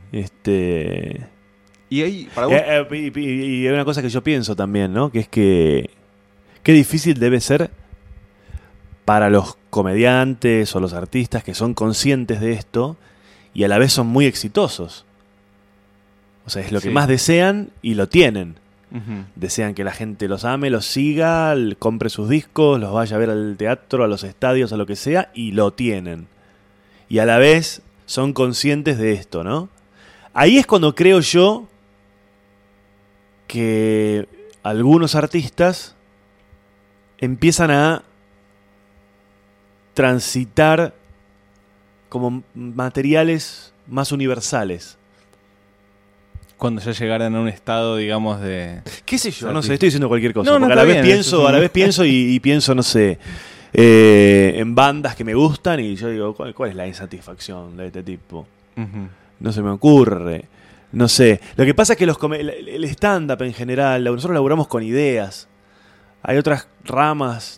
Y ahí, para vos... y hay una cosa que yo pienso también, ¿no? Que es que qué difícil debe ser para los comediantes o los artistas que son conscientes de esto y a la vez son muy exitosos. O sea, es lo que más desean y lo tienen. Uh-huh. Desean que la gente los ame, los siga, compre sus discos, los vaya a ver al teatro, a los estadios, a lo que sea, y lo tienen. Y a la vez son conscientes de esto, ¿no? Ahí es cuando creo yo que algunos artistas empiezan a transitar como materiales más universales. Cuando ya llegaran a un estado, digamos, de... ¿Qué sé yo? No sé, estoy diciendo cualquier cosa. No, porque a la vez pienso y pienso, no sé, en bandas que me gustan y yo digo, ¿cuál es la insatisfacción de este tipo? Uh-huh. No se me ocurre. No sé. Lo que pasa es que el stand-up en general, nosotros laburamos con ideas. Hay otras ramas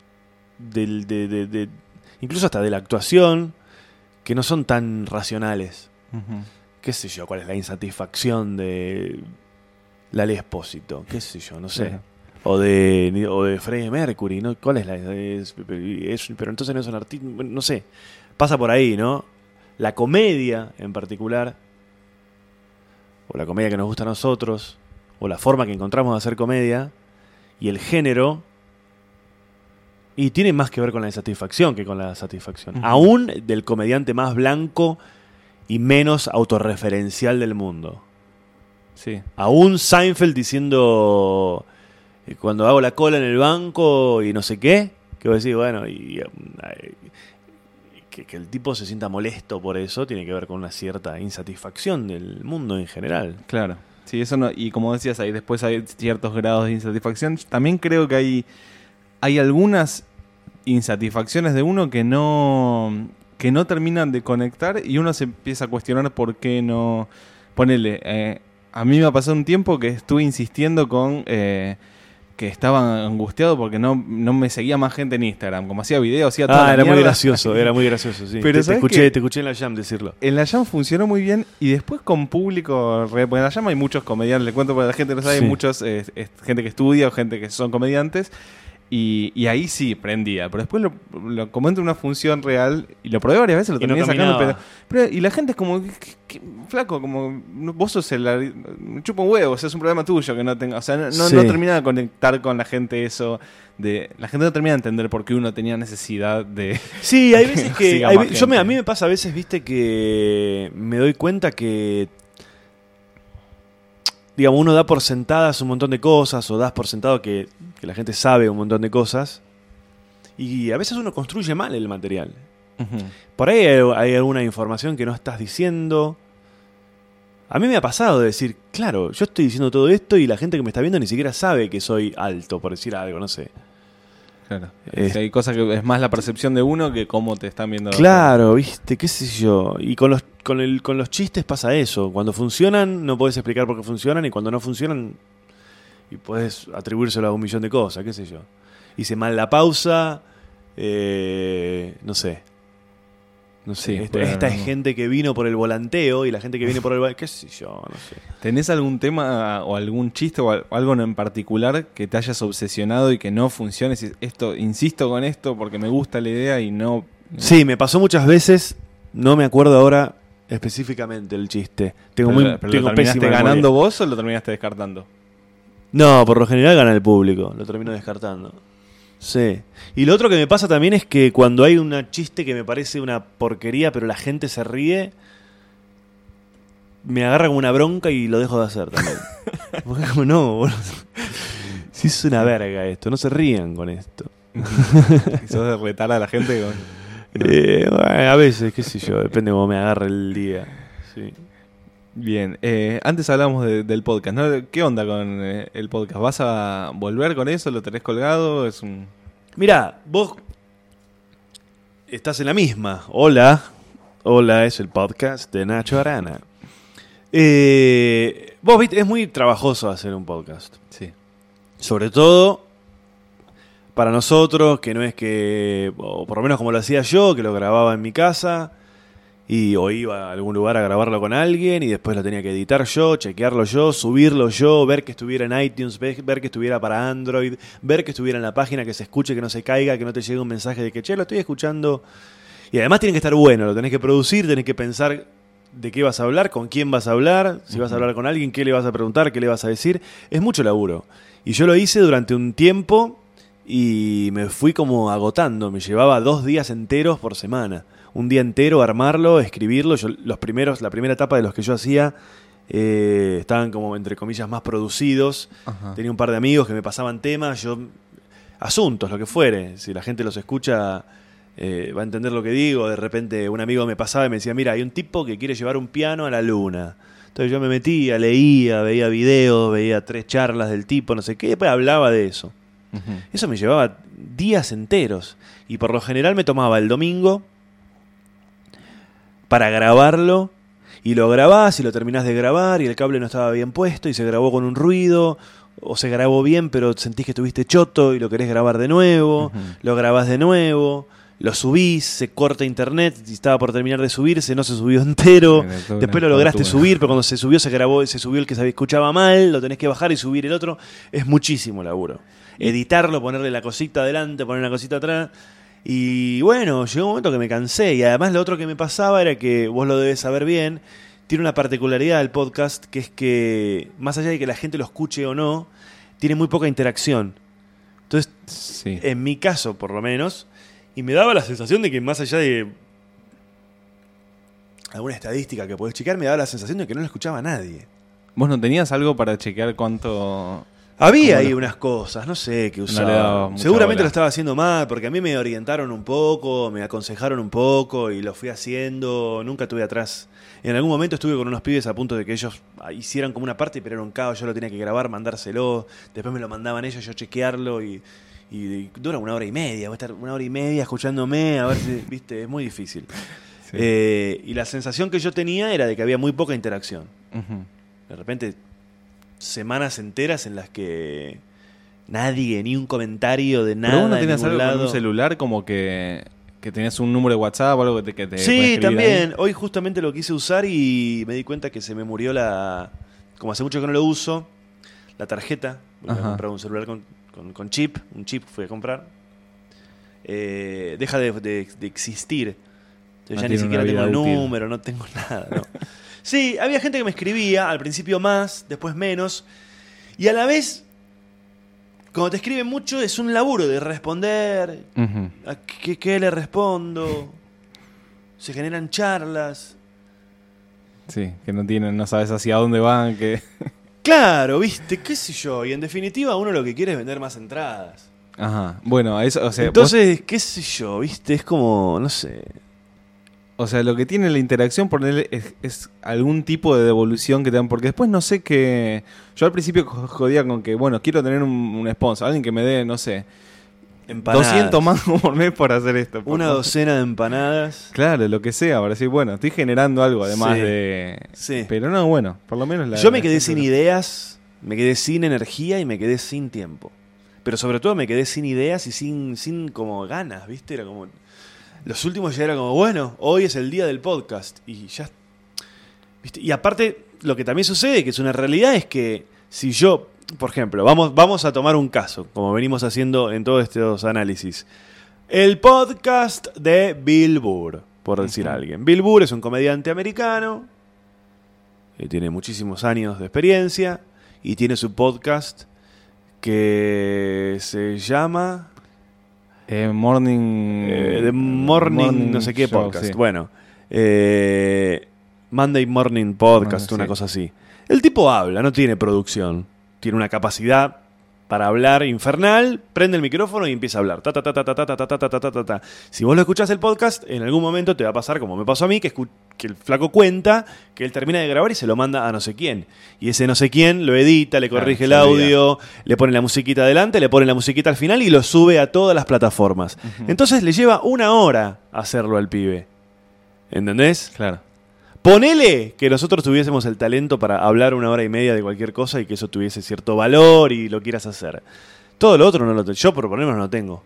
incluso hasta de la actuación que no son tan racionales. Uh-huh. ¿Qué sé yo? ¿Cuál es la insatisfacción de Lali Espósito? ¿Qué sé yo? No sé. Uh-huh. O de Freddie Mercury, ¿no? ¿Cuál es pero entonces no es un artista. No sé. Pasa por ahí, ¿no? La comedia en particular, o la comedia que nos gusta a nosotros, o la forma que encontramos de hacer comedia, y el género, y tiene más que ver con la insatisfacción que con la satisfacción. Uh-huh. Aún del comediante más blanco y menos autorreferencial del mundo. Sí. Aún Seinfeld diciendo, cuando hago la cola en el banco y no sé qué, que vos decís, bueno, que el tipo se sienta molesto por eso tiene que ver con una cierta insatisfacción del mundo en general. Claro. Sí, eso no, y como decías ahí, después hay ciertos grados de insatisfacción. También creo que hay algunas insatisfacciones de uno que no terminan de conectar y uno se empieza a cuestionar por qué no... Ponele, A mí me ha pasado un tiempo que estuve insistiendo con que estaba angustiado porque no me seguía más gente en Instagram. Como hacía videos, hacía toda la era mierda. era muy gracioso, sí. Pero te escuché en la Jam decirlo. En la Jam funcionó muy bien y después con público... Porque en la Jam hay muchos comediantes, le cuento para la gente que no sabe, Sí. hay muchos gente que estudia o gente que son comediantes. Y ahí sí prendía, pero después lo comento en una función real y lo probé varias veces, lo Y no terminé sacando, caminaba. pero y la gente es como, flaco, como vos sos me chupa un huevo, o sea, es un problema tuyo que no tenga, o sea, Sí. no termina de conectar con la gente eso, la gente no termina de entender por qué uno tenía necesidad de... Sí, hay veces que... Siga más gente. A mí me pasa a veces, viste, que me doy cuenta que... Digamos, uno da por sentadas un montón de cosas, o das por sentado que la gente sabe un montón de cosas, y a veces uno construye mal el material. Ujú. Por ahí hay alguna información que no estás diciendo. A mí me ha pasado de decir, claro, yo estoy diciendo todo esto y la gente que me está viendo ni siquiera sabe que soy alto, por decir algo, no sé. Claro. Hay cosas que es más la percepción de uno que cómo te están viendo. Claro, viste, qué sé yo. Y con los chistes pasa eso. Cuando funcionan, no podés explicar por qué funcionan, y cuando no funcionan, y podés atribuírselo a un millón de cosas, qué sé yo. Hice mal la pausa, no sé. No sé, Sí, esta es gente que vino por el volanteo, y la gente que viene por el volanteo, qué sé yo, no sé. ¿Tenés algún tema o algún chiste o algo en particular que te hayas obsesionado y que no funcione? Si esto, insisto con esto porque me gusta la idea y no... Sí, me pasó muchas veces, no me acuerdo ahora específicamente el chiste. ¿Pero lo terminaste pésima ganando memoria. vos o lo terminaste descartando? No, por lo general gana el público, lo termino descartando. Sí. Y lo otro que me pasa también es que cuando hay un chiste que me parece una porquería, pero la gente se ríe, me agarra como una bronca y lo dejo de hacer también. Porque como, no, boludo. Si es una verga esto, no se rían con esto. Y sos de retar a la gente con... Bueno, a veces, qué sé yo, depende de cómo me agarre el día. Sí. Bien, antes hablamos del podcast, ¿no? ¿Qué onda con el podcast? ¿Vas a volver con eso? ¿Lo tenés colgado? Es un... Mirá, vos estás en la misma. Hola, es el podcast de Nacho Arana. Vos viste, es muy trabajoso hacer un podcast. Sí. Sobre todo para nosotros, que no es que, o por lo menos como lo hacía yo, que lo grababa en mi casa, o iba a algún lugar a grabarlo con alguien y después lo tenía que editar yo, chequearlo yo, subirlo yo, ver que estuviera en iTunes, ver que estuviera para Android, ver que estuviera en la página, que se escuche, que no se caiga, que no te llegue un mensaje de que, che, lo estoy escuchando. Y además tiene que estar bueno, lo tenés que producir, tenés que pensar de qué vas a hablar, con quién vas a hablar, si vas a hablar con alguien, qué le vas a preguntar, qué le vas a decir. Es mucho laburo. Y yo lo hice durante un tiempo y me fui como agotando, me llevaba 2 días enteros por semana. Un día entero armarlo, escribirlo. La primera etapa de los que yo hacía estaban como, entre comillas, más producidos. Ajá. Tenía un par de amigos que me pasaban temas, asuntos, lo que fuere. Si la gente los escucha, va a entender lo que digo. De repente un amigo me pasaba y me decía, mira, hay un tipo que quiere llevar un piano a la luna. Entonces yo me metía, leía, veía videos, veía 3 charlas del tipo, no sé qué, y después hablaba de eso. Uh-huh. Eso me llevaba días enteros. Y por lo general me tomaba el domingo para grabarlo, y lo grabás y lo terminás de grabar y el cable no estaba bien puesto y se grabó con un ruido, o se grabó bien pero sentís que estuviste choto y lo querés grabar de nuevo, lo grabás de nuevo, lo subís, se corta internet y estaba por terminar de subirse, no se subió entero, después lo lograste subir, pero cuando se subió se subió el que se escuchaba mal, lo tenés que bajar y subir el otro. Es muchísimo laburo. Editarlo, ponerle la cosita adelante, poner la cosita atrás. Y bueno, llegó un momento que me cansé. Y además lo otro que me pasaba era que, vos lo debes saber bien, tiene una particularidad el podcast, que es que, más allá de que la gente lo escuche o no, tiene muy poca interacción. Entonces, sí, en mi caso por lo menos, y me daba la sensación de que, más allá de alguna estadística que podés chequear, me daba la sensación de que no lo escuchaba nadie. ¿Vos no tenías algo para chequear cuánto...? Había ahí unas cosas, no sé qué usaba. No le daba mucha Seguramente bola. lo estaba haciendo mal, porque a mí me orientaron un poco, me aconsejaron un poco y lo fui haciendo. Nunca estuve atrás. En algún momento estuve con unos pibes a punto de que ellos hicieran como una parte, pero era un caos. Yo lo tenía que grabar, mandárselo. Después me lo mandaban ellos, yo chequearlo y dura 1 hora y media. Voy a estar 1 hora y media escuchándome, a ver si, viste, es muy difícil. Sí. Y la sensación que yo tenía era de que había muy poca interacción. Uh-huh. De repente, semanas enteras en las que nadie, ni un comentario de nada. Pero vos no en tenías ningún algo con lado. un celular como que tenías un número de WhatsApp o algo que te Sí, podés escribir también. ahí? Hoy justamente lo quise usar y me di cuenta que se me murió como hace mucho que no lo uso, la tarjeta. Voy a Ajá. comprar un celular con chip. Un chip fui a comprar. Deja de existir. Entonces No ya ni tiene siquiera una tengo vida el útil. número, no tengo nada. ¿No? Sí, había gente que me escribía, al principio más, después menos. Y a la vez, cuando te escriben mucho, es un laburo de responder. Ujú. ¿A qué le respondo? Se generan charlas. Sí, que no sabes hacia dónde van, que... Claro, viste, qué sé yo. Y en definitiva, uno lo que quiere es vender más entradas. Ajá. Bueno, eso, o sea, Entonces, qué sé yo, viste, es como, no sé. o sea, lo que tiene la interacción por él es algún tipo de devolución que te dan. Porque después no sé qué. Yo al principio jodía con que, bueno, quiero tener un sponsor, alguien que me dé, no sé, Empanadas. 200 más por mes por hacer esto. Una docena de empanadas. Claro, lo que sea, para decir, bueno, estoy generando algo además Sí. de. Sí. Pero no, bueno, por lo menos la. Yo me quedé la sin gente- ideas, me quedé sin energía y me quedé sin tiempo. Pero sobre todo me quedé sin ideas y sin como ganas, ¿viste? Era como... Los últimos ya era como, bueno, hoy es el día del podcast. Y ya... ¿viste? Y aparte, lo que también sucede, que es una realidad, es que si yo, por ejemplo, vamos a tomar un caso, como venimos haciendo en todos estos análisis. El podcast de Bill Burr, por decir a alguien. Bill Burr es un comediante americano, que tiene muchísimos años de experiencia, y tiene su podcast que se llama Morning. The Morning no sé qué Show, podcast. sí. Bueno, Monday Morning Podcast, Bueno, una sí. cosa así. El tipo habla, no tiene producción. Tiene una capacidad para hablar infernal, prende el micrófono y empieza a hablar. Ta, ta, ta, ta, ta, ta, ta, ta, ta, ta, ta, ta, ta. Si vos lo escuchás el podcast, en algún momento te va a pasar como me pasó a mí, que el flaco cuenta que él termina de grabar y se lo manda a no sé quién. Y ese no sé quién lo edita, le corrige el se olvida. audio, le pone la musiquita adelante, le pone la musiquita al final y lo sube a todas las plataformas. Entonces le lleva 1 hora hacerlo al pibe. ¿Entendés? Claro. Ponele que nosotros tuviésemos el talento para hablar 1 hora y media de cualquier cosa y que eso tuviese cierto valor y lo quieras hacer. Todo lo otro no lo tengo. Yo por ponerme no lo tengo.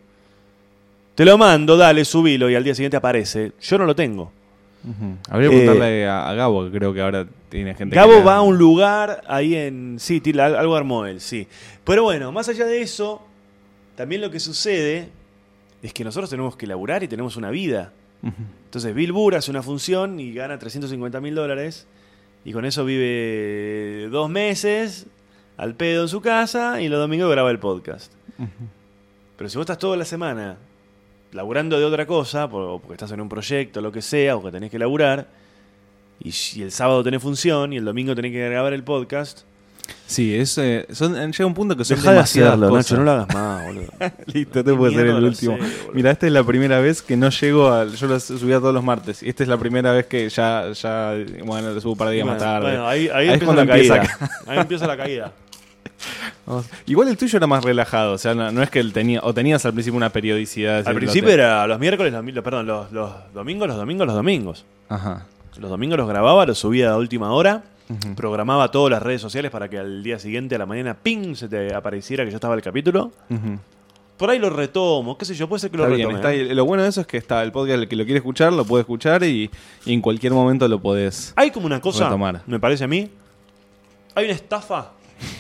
Te lo mando, dale, subilo y al día siguiente aparece. Yo no lo tengo. Ujú. Habría que preguntarle a Gabo, que creo que ahora tiene gente. Gabo que va a un lugar ahí en... Sí, algo armó él, sí. Pero bueno, más allá de eso, también lo que sucede es que nosotros tenemos que laburar y tenemos una vida. Ujú. Entonces Bill Burr hace una función y gana $350.000 y con eso vive 2 meses al pedo en su casa y los domingos graba el podcast. Ujú. Pero si vos estás toda la semana laburando de otra cosa, porque estás en un proyecto, lo que sea, o que tenés que laburar, y el sábado tenés función y el domingo tenés que grabar el podcast, Sí, llega un punto que son dejá de demasiadas hacerlo, cosas. Nacho, no lo hagas más, boludo. Listo, te puede ser mierda el lo último. sé, boludo. Mira, esta es la primera vez que no llego a... Yo lo subía todos los martes. Y esta es la primera vez que ya bueno, lo subo un par de días más tarde. Bueno, ahí es empieza cuando la caída. empieza Ahí empieza la caída. Igual el tuyo era más relajado. O sea, no es que él tenía... O tenías al principio una periodicidad. Al principio era los miércoles, los domingos. Ajá. Los domingos los grababa, los subía a última hora, Ujú. programaba todas las redes sociales para que al día siguiente, a la mañana, ¡ping!, se te apareciera que ya estaba el capítulo. Ujú. Por ahí lo retomo, qué sé yo, puede ser que lo Está bien, retome. está ahí. Lo bueno de eso es que está el podcast, el que lo quiere escuchar, lo puede escuchar y en cualquier momento lo podés... Hay como una cosa, retomar. me parece a mí, hay una estafa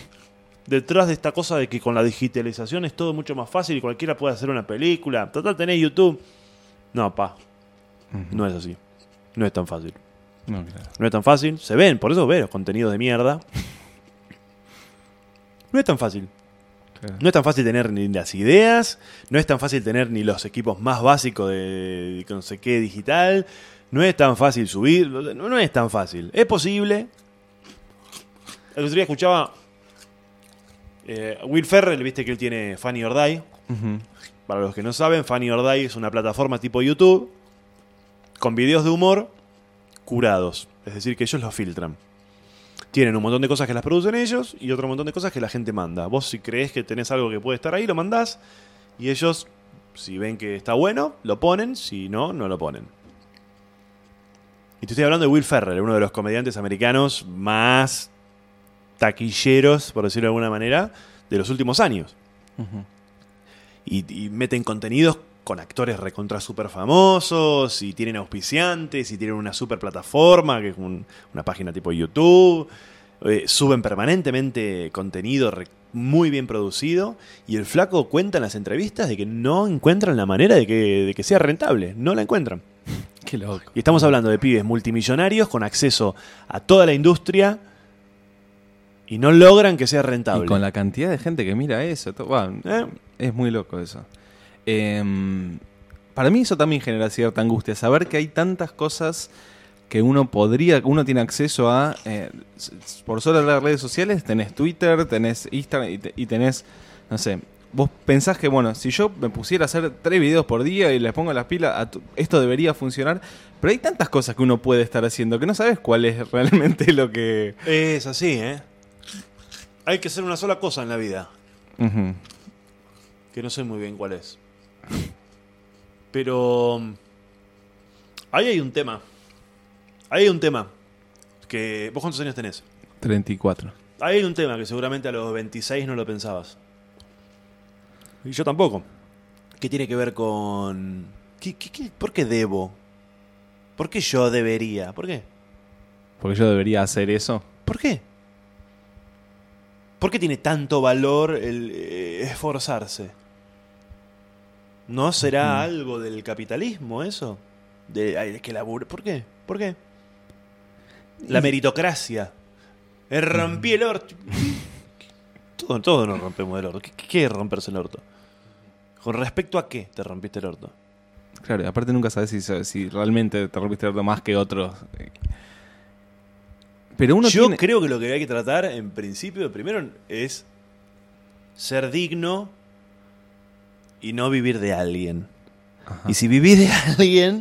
detrás de esta cosa de que con la digitalización es todo mucho más fácil y cualquiera puede hacer una película. Total, tenés YouTube. No, no es así. No es tan fácil. No, claro. No es tan fácil. Se ven, por eso veo los contenidos de mierda. No es tan fácil. Claro. No es tan fácil tener ni las ideas, no es tan fácil tener ni los equipos más básicos de no sé qué digital, no es tan fácil subir, no es tan fácil. Es posible. El otro día escuchaba Will Ferrell, viste que él tiene Funny or Die. Ujú. Para los que no saben, Funny or Die es una plataforma tipo YouTube con videos de humor curados. Es decir, que ellos los filtran. Tienen un montón de cosas que las producen ellos y otro montón de cosas que la gente manda. Vos si creés que tenés algo que puede estar ahí, lo mandás y ellos, si ven que está bueno, lo ponen, si no, no lo ponen. Y te estoy hablando de Will Ferrell, uno de los comediantes americanos más taquilleros, por decirlo de alguna manera, de los últimos años. Ujú. Y meten contenidos con actores recontra super famosos, y tienen auspiciantes, y tienen una super plataforma, que es una página tipo YouTube. Suben permanentemente contenido muy bien producido, y el flaco cuenta en las entrevistas de que no encuentran la manera de que sea rentable. No la encuentran. Qué loco. Y estamos hablando de pibes multimillonarios con acceso a toda la industria y no logran que sea rentable. Y con la cantidad de gente que mira eso, es muy loco eso. Para mí eso también genera cierta angustia, saber que hay tantas cosas que uno tiene acceso a, por solo las redes sociales, tenés Twitter, tenés Instagram y tenés, no sé, vos pensás que, bueno, si yo me pusiera a hacer 3 videos por día y les pongo las pilas, esto debería funcionar, pero hay tantas cosas que uno puede estar haciendo que no sabes cuál es realmente lo que... Es así, ¿eh? Hay que hacer una sola cosa en la vida, Uh-huh. que no sé muy bien cuál es. Pero ahí hay un tema. Ahí hay un tema que... ¿Vos cuántos años tenés? 34. Ahí hay un tema que seguramente a los 26 no lo pensabas. Y yo tampoco. ¿Qué tiene que ver con... ¿Por qué debo? ¿Por qué yo debería? ¿Por qué? Porque yo debería hacer eso. ¿Por qué? ¿Por qué tiene tanto valor el esforzarse? ¿No será algo del capitalismo eso? De que labure. ¿Por qué? ¿Por qué? La meritocracia. Rompí el orto. Todos nos rompemos el orto. ¿Qué es romperse el orto? ¿Con respecto a qué te rompiste el orto? Claro, y aparte nunca sabes si realmente te rompiste el orto más que otros. Pero uno Yo creo que lo que hay que tratar, en principio, primero es ser digno y no vivir de alguien. Ajá. Y si vivís de alguien,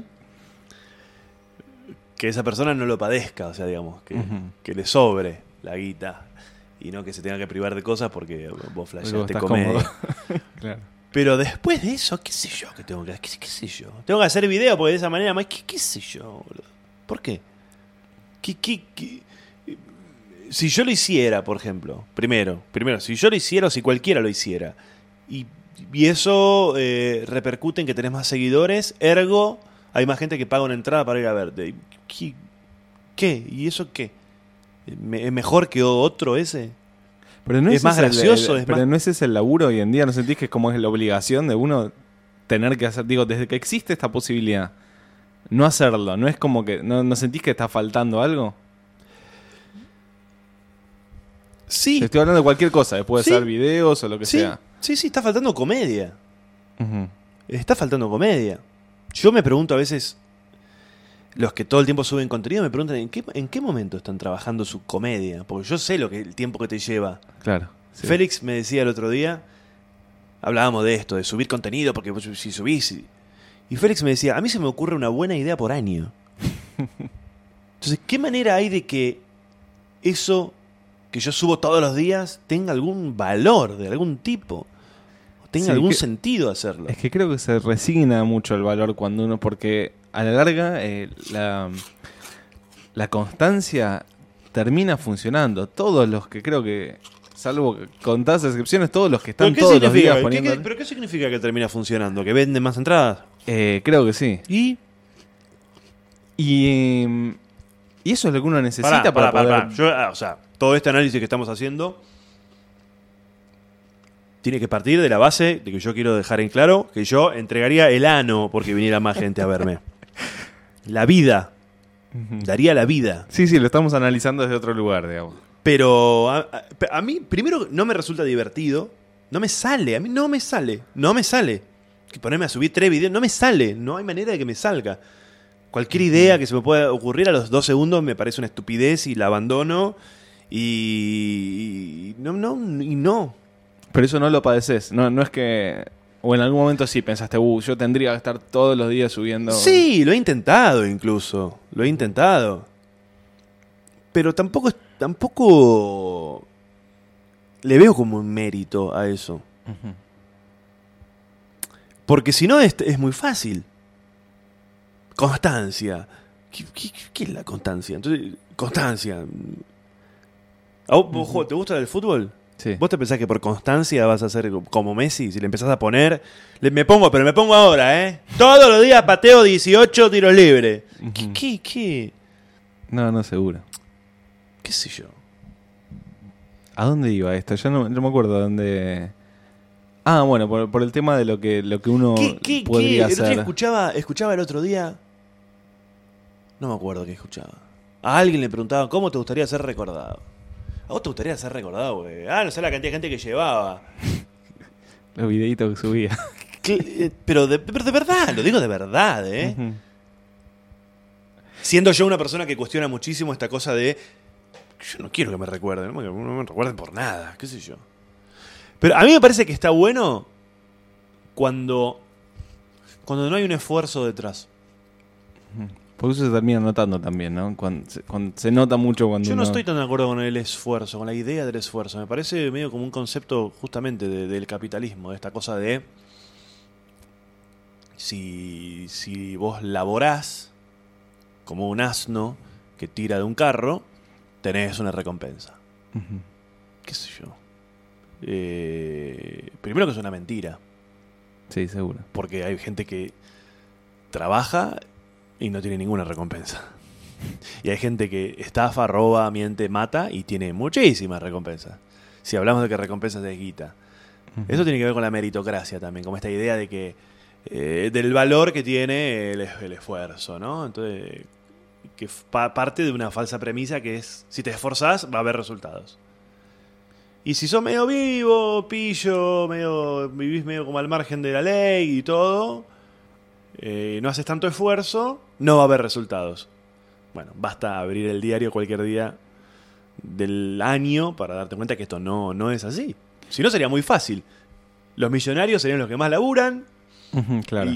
que esa persona no lo padezca, o sea, digamos, que le sobre la guita y no que se tenga que privar de cosas porque vos flasheaste comedia. Claro. Pero después de eso, qué sé yo que tengo que hacer, qué sé yo. Tengo que hacer video porque de esa manera más, qué sé yo, boludo. ¿Por qué? ¿Qué? Si yo lo hiciera, por ejemplo, primero, si yo lo hiciera o si cualquiera lo hiciera, y eso repercute en que tenés más seguidores, ergo hay más gente que paga una entrada para ir a verte. ¿Qué? ¿Y eso qué? ¿Es mejor que otro ese? Pero no es más gracioso. Pero no es ese el laburo hoy en día. ¿No sentís que es como es la obligación de uno tener que hacer? Digo, desde que existe esta posibilidad, no hacerlo. ¿No es como que no sentís que está faltando algo? Sí. Estoy hablando de cualquier cosa, puede ser videos o lo que sea. Sí, está faltando comedia. Uh-huh. Está faltando comedia. Yo me pregunto a veces, los que todo el tiempo suben contenido me preguntan ¿en qué momento están trabajando su comedia? Porque yo sé el tiempo que te lleva. Claro. Sí. Félix me decía el otro día, hablábamos de esto, de subir contenido, porque si subís... Y Félix me decía, a mí se me ocurre una buena idea por año. Entonces, ¿qué manera hay de que eso que yo subo todos los días tenga algún valor de algún tipo? Tenga algún sentido hacerlo. Es que creo que se resigna mucho el valor cuando uno... Porque a la larga la constancia termina funcionando. Todos los que creo que... Salvo contadas excepciones, todos los que están todos los días poniendo... ¿Pero qué significa que termina funcionando? ¿Que venden más entradas? Creo que sí. ¿Y? Y eso es lo que uno necesita para poder... Yo, o sea, todo este análisis que estamos haciendo tiene que partir de la base de que yo quiero dejar en claro que yo entregaría el ano porque viniera más gente a verme. La vida. Daría la vida. Sí, lo estamos analizando desde otro lugar, digamos. Pero a mí, primero, no me resulta divertido. No me sale. A mí no me sale. Que ponerme a subir 3 videos. No me sale. No hay manera de que me salga. Cualquier idea que se me pueda ocurrir a los 2 segundos me parece una estupidez y la abandono. Y no. Pero eso no lo padeces. No es que... O en algún momento sí pensaste, yo tendría que estar todos los días subiendo... Sí, lo he intentado incluso. Lo he intentado. Pero tampoco le veo como un mérito a eso. Uh-huh. Porque si no es muy fácil. Constancia. ¿Qué es la constancia? Entonces, constancia. ¿A vos te gusta el fútbol? Sí. ¿Vos te pensás que por constancia vas a ser como Messi? Si le empezás a poner... me pongo ahora, ¿eh? Todos los días pateo 18 tiros libres. Ujú. ¿Qué? No, seguro. ¿Qué sé yo? ¿A dónde iba esto? Yo no me acuerdo a dónde... Ah, bueno, por el tema de lo que uno podría El otro día hacer. escuchaba el otro día... No me acuerdo qué escuchaba. A alguien le preguntaba, ¿cómo te gustaría ser recordado? ¿A vos te gustaría ser recordado, güey? No sé la cantidad de gente que llevaba. Los videitos que subía. Pero de verdad, lo digo de verdad, ¿eh? Ujú. Siendo yo una persona que cuestiona muchísimo esta cosa de... Yo no quiero que me recuerden, no me recuerden por nada, qué sé yo. Pero a mí me parece que está bueno cuando no hay un esfuerzo detrás. Por eso se termina notando también, ¿no? Cuando se nota mucho cuando Yo no uno... estoy tan de acuerdo con el esfuerzo, con la idea del esfuerzo. Me parece medio como un concepto justamente del capitalismo, de esta cosa de... Si vos laborás como un asno que tira de un carro, tenés una recompensa. Ujú. ¿Qué sé yo? Primero que es una mentira, Sí, seguro. porque hay gente que trabaja y no tiene ninguna recompensa. Y hay gente que estafa, roba, miente, mata y tiene muchísimas recompensas. Si hablamos de que recompensas de guita. Ujú. Eso tiene que ver con la meritocracia también, como esta idea de que del valor que tiene el esfuerzo, ¿no? Entonces, que parte de una falsa premisa que es, si te esforzás, va a haber resultados. Y si sos medio vivo, pillo, vivís medio como al margen de la ley y todo, no haces tanto esfuerzo, no va a haber resultados. Bueno, basta abrir el diario cualquier día del año para darte cuenta que esto no es así. Si no, sería muy fácil. Los millonarios serían los que más laburan. Ujú, claro.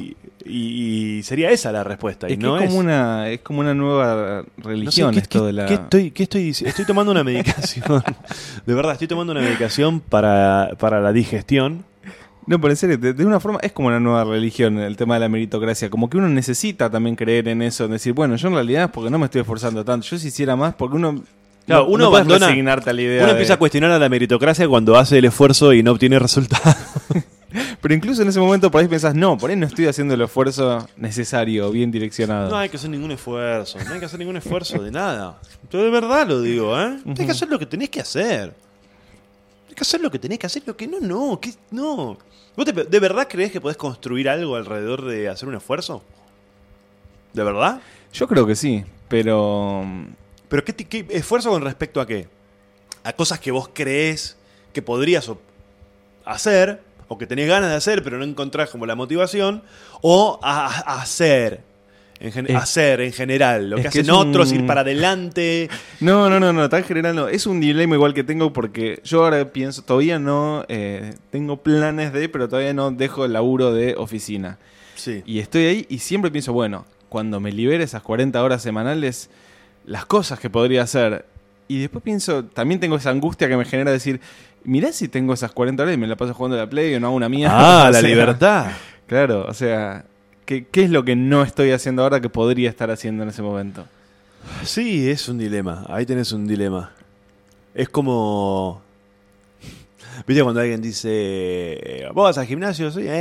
Y sería esa la respuesta. Es y que no es como una nueva religión no sé, esto de la... ¿qué estoy diciendo? Estoy tomando una medicación. De verdad, estoy tomando una medicación para la digestión. No, pero en serio, de una forma es como una nueva religión el tema de la meritocracia. Como que uno necesita también creer en eso, en decir, bueno, yo en realidad es porque no me estoy esforzando tanto. Yo si hiciera más, porque uno... Claro, uno puede abandona, resignarte a la idea uno empieza a cuestionar a la meritocracia cuando hace el esfuerzo y no obtiene resultados. Pero incluso en ese momento por ahí pensás, no, por ahí no estoy haciendo el esfuerzo necesario, bien direccionado. No hay que hacer ningún esfuerzo, no hay que hacer ningún esfuerzo de nada. Pero de verdad lo digo, ¿eh? Tenés que hacer lo que tenés que hacer. Tenés que hacer lo que tenés que hacer, lo que no. ¿Vos de verdad creés que podés construir algo alrededor de hacer un esfuerzo? ¿De verdad? Yo creo que sí, pero... ¿Pero qué esfuerzo con respecto a qué? ¿A cosas que vos creés que podrías hacer, o que tenés ganas de hacer, pero no encontrás como la motivación? ¿O a hacer? Hacer en general, lo que hacen otros, ir para adelante. No, tan general no. Es un dilema igual que tengo porque yo ahora pienso, todavía no tengo planes pero todavía no dejo el laburo de oficina. Sí. Y estoy ahí y siempre pienso, bueno, cuando me libere esas 40 horas semanales, las cosas que podría hacer. Y después pienso, también tengo esa angustia que me genera decir, mirá si tengo esas 40 horas y me la paso jugando a la Play o no hago una mierda. La libertad. Claro, o sea, ¿qué es lo que no estoy haciendo ahora que podría estar haciendo en ese momento? Sí, es un dilema. Ahí tenés un dilema. Es como... ¿Viste cuando alguien dice, vos vas al gimnasio? Sí,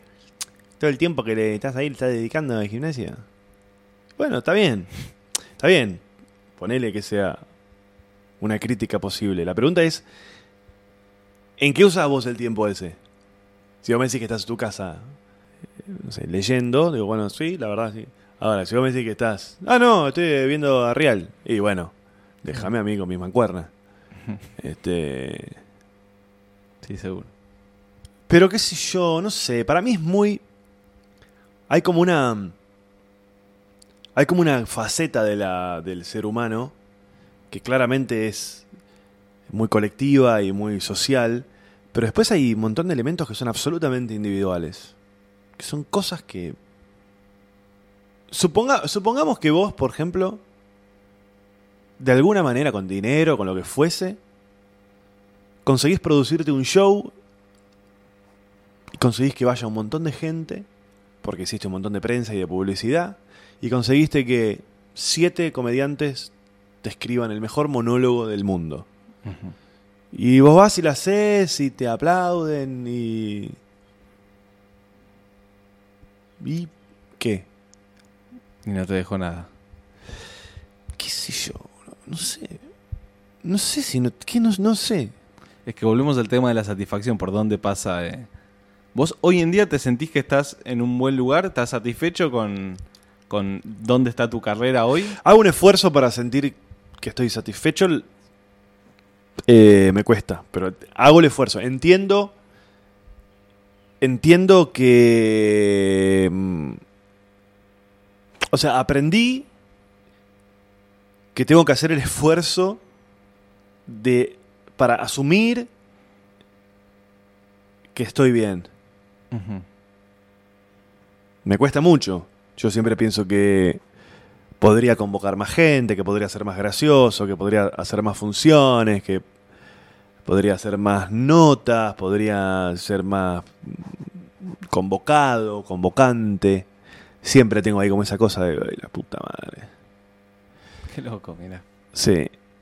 todo el tiempo que le estás ahí le estás dedicando al gimnasio. Bueno, está bien. Está bien. Ponele que sea una crítica posible. La pregunta es, ¿en qué usas vos el tiempo ese? Si vos me decís que estás en tu casa, no sé, leyendo, digo, bueno, sí, la verdad, sí. Ahora, si vos me decís que estás... no, estoy viendo a Real. Y bueno, déjame a mí con mis mancuernas. Sí, seguro. Pero qué sé yo, no sé, para mí es muy... Hay como una faceta del ser humano que claramente es muy colectiva y muy social, pero después hay un montón de elementos que son absolutamente individuales. Que son cosas que... Supongamos que vos, por ejemplo, de alguna manera, con dinero, con lo que fuese, conseguís producirte un show y conseguís que vaya un montón de gente, porque hiciste un montón de prensa y de publicidad, y conseguiste que 7 comediantes te escriban el mejor monólogo del mundo. Ujú. Y vos vas y la haces y te aplauden y... ¿Y qué? Y no te dejo nada. ¿Qué sé yo? No sé. No sé si... No sé. Es que volvemos al tema de la satisfacción, por dónde pasa. ¿Vos hoy en día te sentís que estás en un buen lugar? ¿Estás satisfecho con dónde está tu carrera hoy? Hago un esfuerzo para sentir que estoy satisfecho. Me cuesta, pero hago el esfuerzo. Entiendo que... O sea, aprendí que tengo que hacer el esfuerzo para asumir que estoy bien. Ujú. Me cuesta mucho. Yo siempre pienso que podría convocar más gente, que podría ser más gracioso, que podría hacer más funciones, que podría hacer más notas, podría ser más convocado, convocante. Siempre tengo ahí como esa cosa de "Ay, la puta madre". Qué loco, mira. Sí.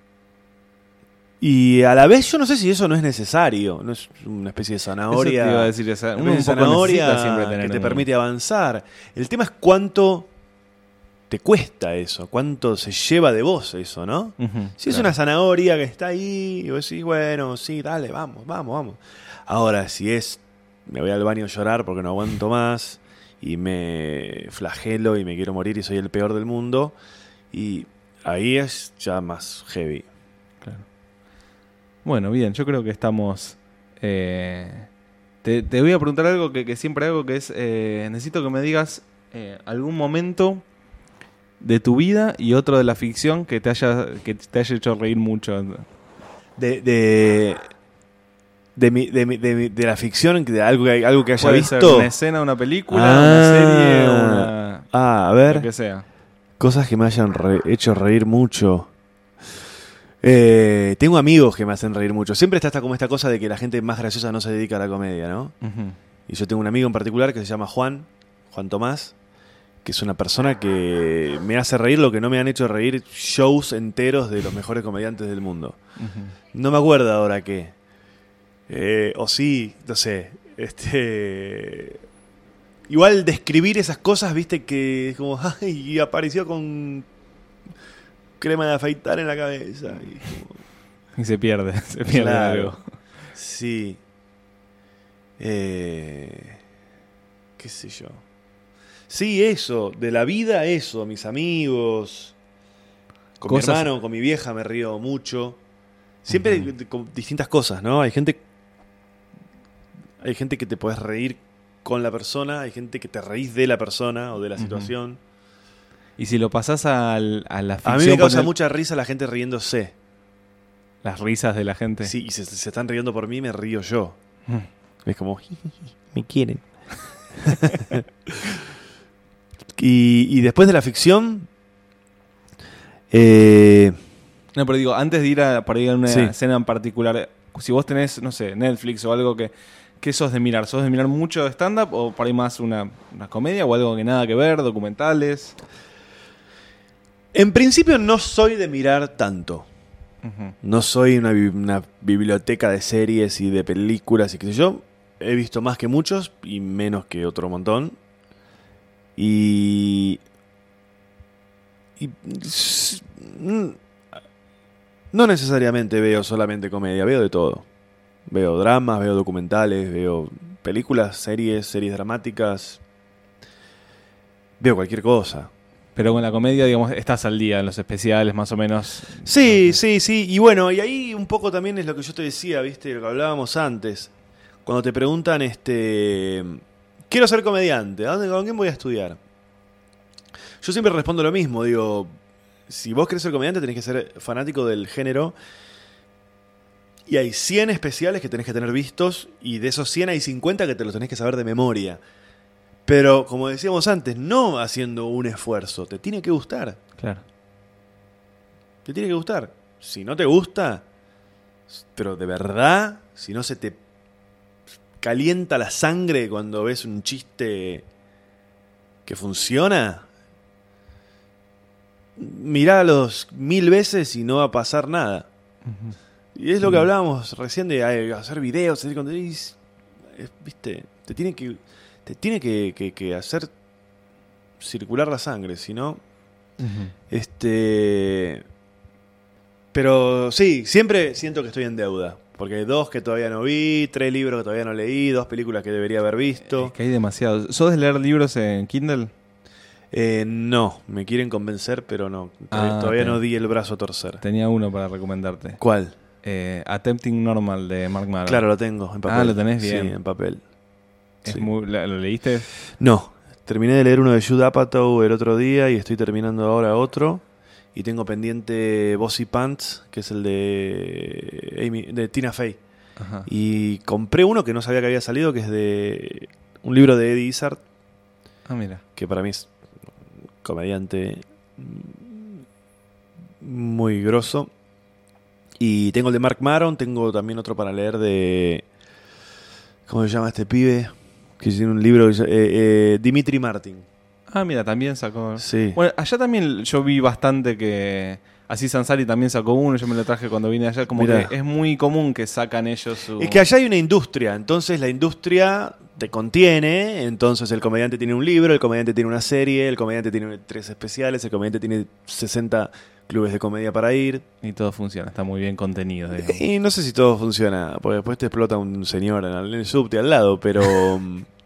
Y a la vez yo no sé si eso no es necesario. No es una especie de zanahoria. Eso te iba a decir, una uno un especie de poco necesita zanahoria siempre tener que te un- permite avanzar. El tema es cuánto te cuesta eso, cuánto se lleva de vos eso, ¿no? Ujú, Si es claro. una zanahoria que está ahí, y vos decís, bueno, sí, dale, vamos. Ahora, si es, me voy al baño a llorar porque no aguanto más, y me flagelo y me quiero morir y soy el peor del mundo, y ahí es ya más heavy. Claro. Bueno, bien, yo creo que estamos... te voy a preguntar algo que siempre hago, que es, necesito que me digas algún momento de tu vida y otro de la ficción que te haya hecho reír mucho. De la ficción, de algo que haya Puede ser visto. una escena, una película, una serie, una... A lo ver, que sea. cosas que me hayan hecho reír mucho. Tengo amigos que me hacen reír mucho. Siempre está como esta cosa de que la gente más graciosa no se dedica a la comedia, ¿no? Ujú. Y yo tengo un amigo en particular que se llama Juan Tomás, que es una persona que me hace reír lo que no me han hecho reír shows enteros de los mejores comediantes del mundo. Ujú. No me acuerdo ahora qué. O sí, no sé. Igual describir esas cosas, viste, que es como, ay, y apareció con crema de afeitar en la cabeza. Y como, Y se pierde claro. algo. Sí. Qué sé yo. Sí, eso, de la vida eso, mis amigos, con mi Cosas- hermano, con mi vieja me río mucho. Siempre Ujú. con distintas cosas, ¿no? Hay gente que te podés reír con la persona, hay gente que te reís de la persona o de la Ujú. situación. Y si lo pasás a la ficción, A mí me causa poner mucha risa la gente riéndose. las risas de la gente. Sí, y se están riendo por mí, me río yo. Mm. Es como, me quieren. Y después de la ficción, No, pero digo, antes de ir por ahí a una Sí. escena en particular, si vos tenés, no sé, Netflix o algo que sos de mirar, ¿sos de mirar mucho stand-up o por ahí más una comedia o algo que nada que ver, documentales? en principio no soy de mirar tanto. Ujú. No soy una biblioteca de series y de películas y qué sé yo. He visto más que muchos y menos que otro montón. Y no necesariamente veo solamente comedia, veo de todo. Veo dramas, veo documentales, veo películas, series dramáticas. Veo cualquier cosa. Pero con la comedia, digamos, estás al día en los especiales, más o menos. Sí. Y bueno, y ahí un poco también es lo que yo te decía, ¿viste? Lo que hablábamos antes. Cuando te preguntan, quiero ser comediante, ¿con quién voy a estudiar? Yo siempre respondo lo mismo, digo, si vos querés ser comediante tenés que ser fanático del género. Y hay 100 especiales que tenés que tener vistos, y de esos 100 hay 50 que te los tenés que saber de memoria. Pero, como decíamos antes, no haciendo un esfuerzo, te tiene que gustar. Claro. Te tiene que gustar. Si no te gusta, pero de verdad, si no se te calienta la sangre cuando ves un chiste que funciona, mirálos 1000 veces y no va a pasar nada. Ujú. Y es lo que hablábamos recién de hacer videos, hacer contenido. ¿Viste? Te tiene que hacer circular la sangre, si no... Pero sí, siempre siento que estoy en deuda. Porque hay 2 que todavía no vi, 3 libros que todavía no leí, 2 películas que debería haber visto. Es que hay demasiados. ¿Sos de leer libros en Kindle? No, me quieren convencer, pero no. Todavía no di el brazo a torcer. Tenía uno para recomendarte. ¿Cuál? Attempting Normal de Mark Maron. Claro, lo tengo en papel. Ah, lo tenés bien. Sí, en papel. Sí. ¿Lo leíste? No, terminé de leer uno de Judd Apatow el otro día y estoy terminando ahora otro. Y tengo pendiente Bossy Pants, que es el de Tina Fey. Ajá. Y compré uno que no sabía que había salido, que es de un libro de Eddie Izzard. Ah, mira. Que para mí es comediante muy grosso. Y tengo el de Mark Maron, tengo también otro para leer de... ¿Cómo se llama este pibe? Que tiene un libro, Dimitri Martin. Ah, mira, también sacó... Sí. Bueno, allá también yo vi bastante que... Así Sansari también sacó uno, yo me lo traje cuando vine allá. Como Mirá. que es muy común que sacan ellos su... Es que allá hay una industria, entonces la industria te contiene, entonces el comediante tiene un libro, el comediante tiene una serie, el comediante tiene 3 especiales, el comediante tiene 60 clubes de comedia para ir. Y todo funciona, está muy bien contenido, digamos. Y no sé si todo funciona, porque después te explota un señor en el subte al lado, pero...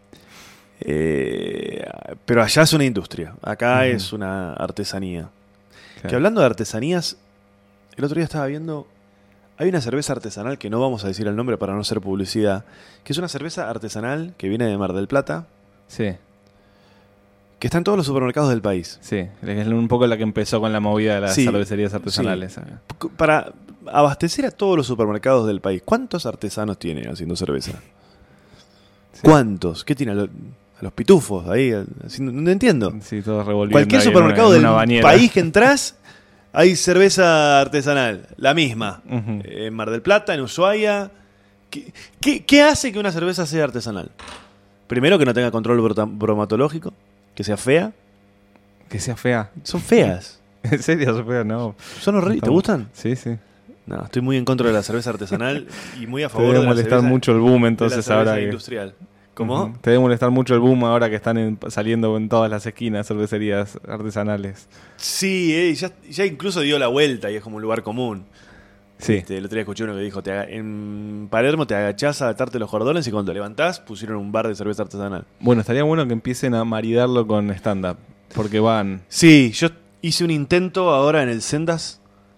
pero allá es una industria, acá es una artesanía. Claro. Que hablando de artesanías, el otro día estaba viendo, hay una cerveza artesanal que no vamos a decir el nombre para no hacer publicidad, que es una cerveza artesanal que viene de Mar del Plata, Sí, que está en todos los supermercados del país. sí. Es un poco la que empezó con la movida de las Sí, cervecerías artesanales. sí. Para abastecer a todos los supermercados del país, ¿cuántos artesanos tiene haciendo cerveza? Sí. ¿Cuántos? ¿Qué tiene? A los pitufos ahí, no entiendo. Sí, todos revolviendo. Cualquier ahí en supermercado una del bañera. país que entras, hay cerveza artesanal, la misma. Ujú. En Mar del Plata, en Ushuaia. ¿Qué hace que una cerveza sea artesanal? Primero, que no tenga control bromatológico, que sea fea. Que sea fea. Son feas. ¿En serio, Sofía? No. Son horribles. ¿Te gustan? Sí, sí. No, estoy muy en contra de la cerveza artesanal y muy a Te favor debe de la molestar cerveza, mucho el boom de la entonces cerveza ahora que... industrial. ¿Cómo? Ujú. Te debe molestar mucho el boom ahora que están saliendo en todas las esquinas cervecerías artesanales. Sí, ya incluso dio la vuelta y es como un lugar común. Sí. El otro día escuché uno que dijo, en Palermo te agachás a atarte los cordones y cuando te levantás pusieron un bar de cerveza artesanal. Bueno, estaría bueno que empiecen a maridarlo con stand-up. Porque van... Sí, yo hice un intento ahora en el Sendas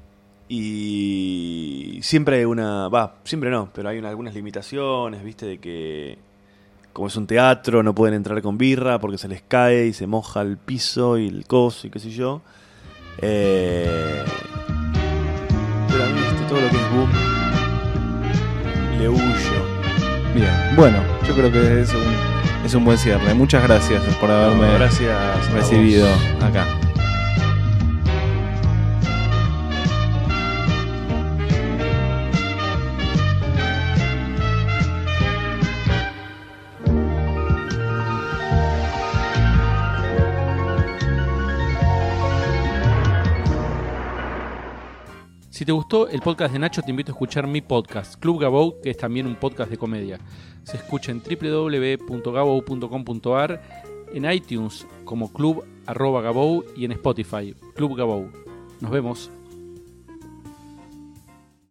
y siempre hay siempre no, pero hay algunas limitaciones, viste, de que como es un teatro no pueden entrar con birra porque se les cae y se moja el piso y el coso y qué sé yo. Pero a mí todo lo que es boom le huyo. Bien. Bueno, yo creo que es un buen cierre. Muchas gracias por haberme Gracias a recibido vos. acá. Si te gustó el podcast de Nacho, te invito a escuchar mi podcast, Club Gabou, que es también un podcast de comedia. Se escucha en www.gabou.com.ar, en iTunes como Club @Gabou y en Spotify, Club Gabou. Nos vemos.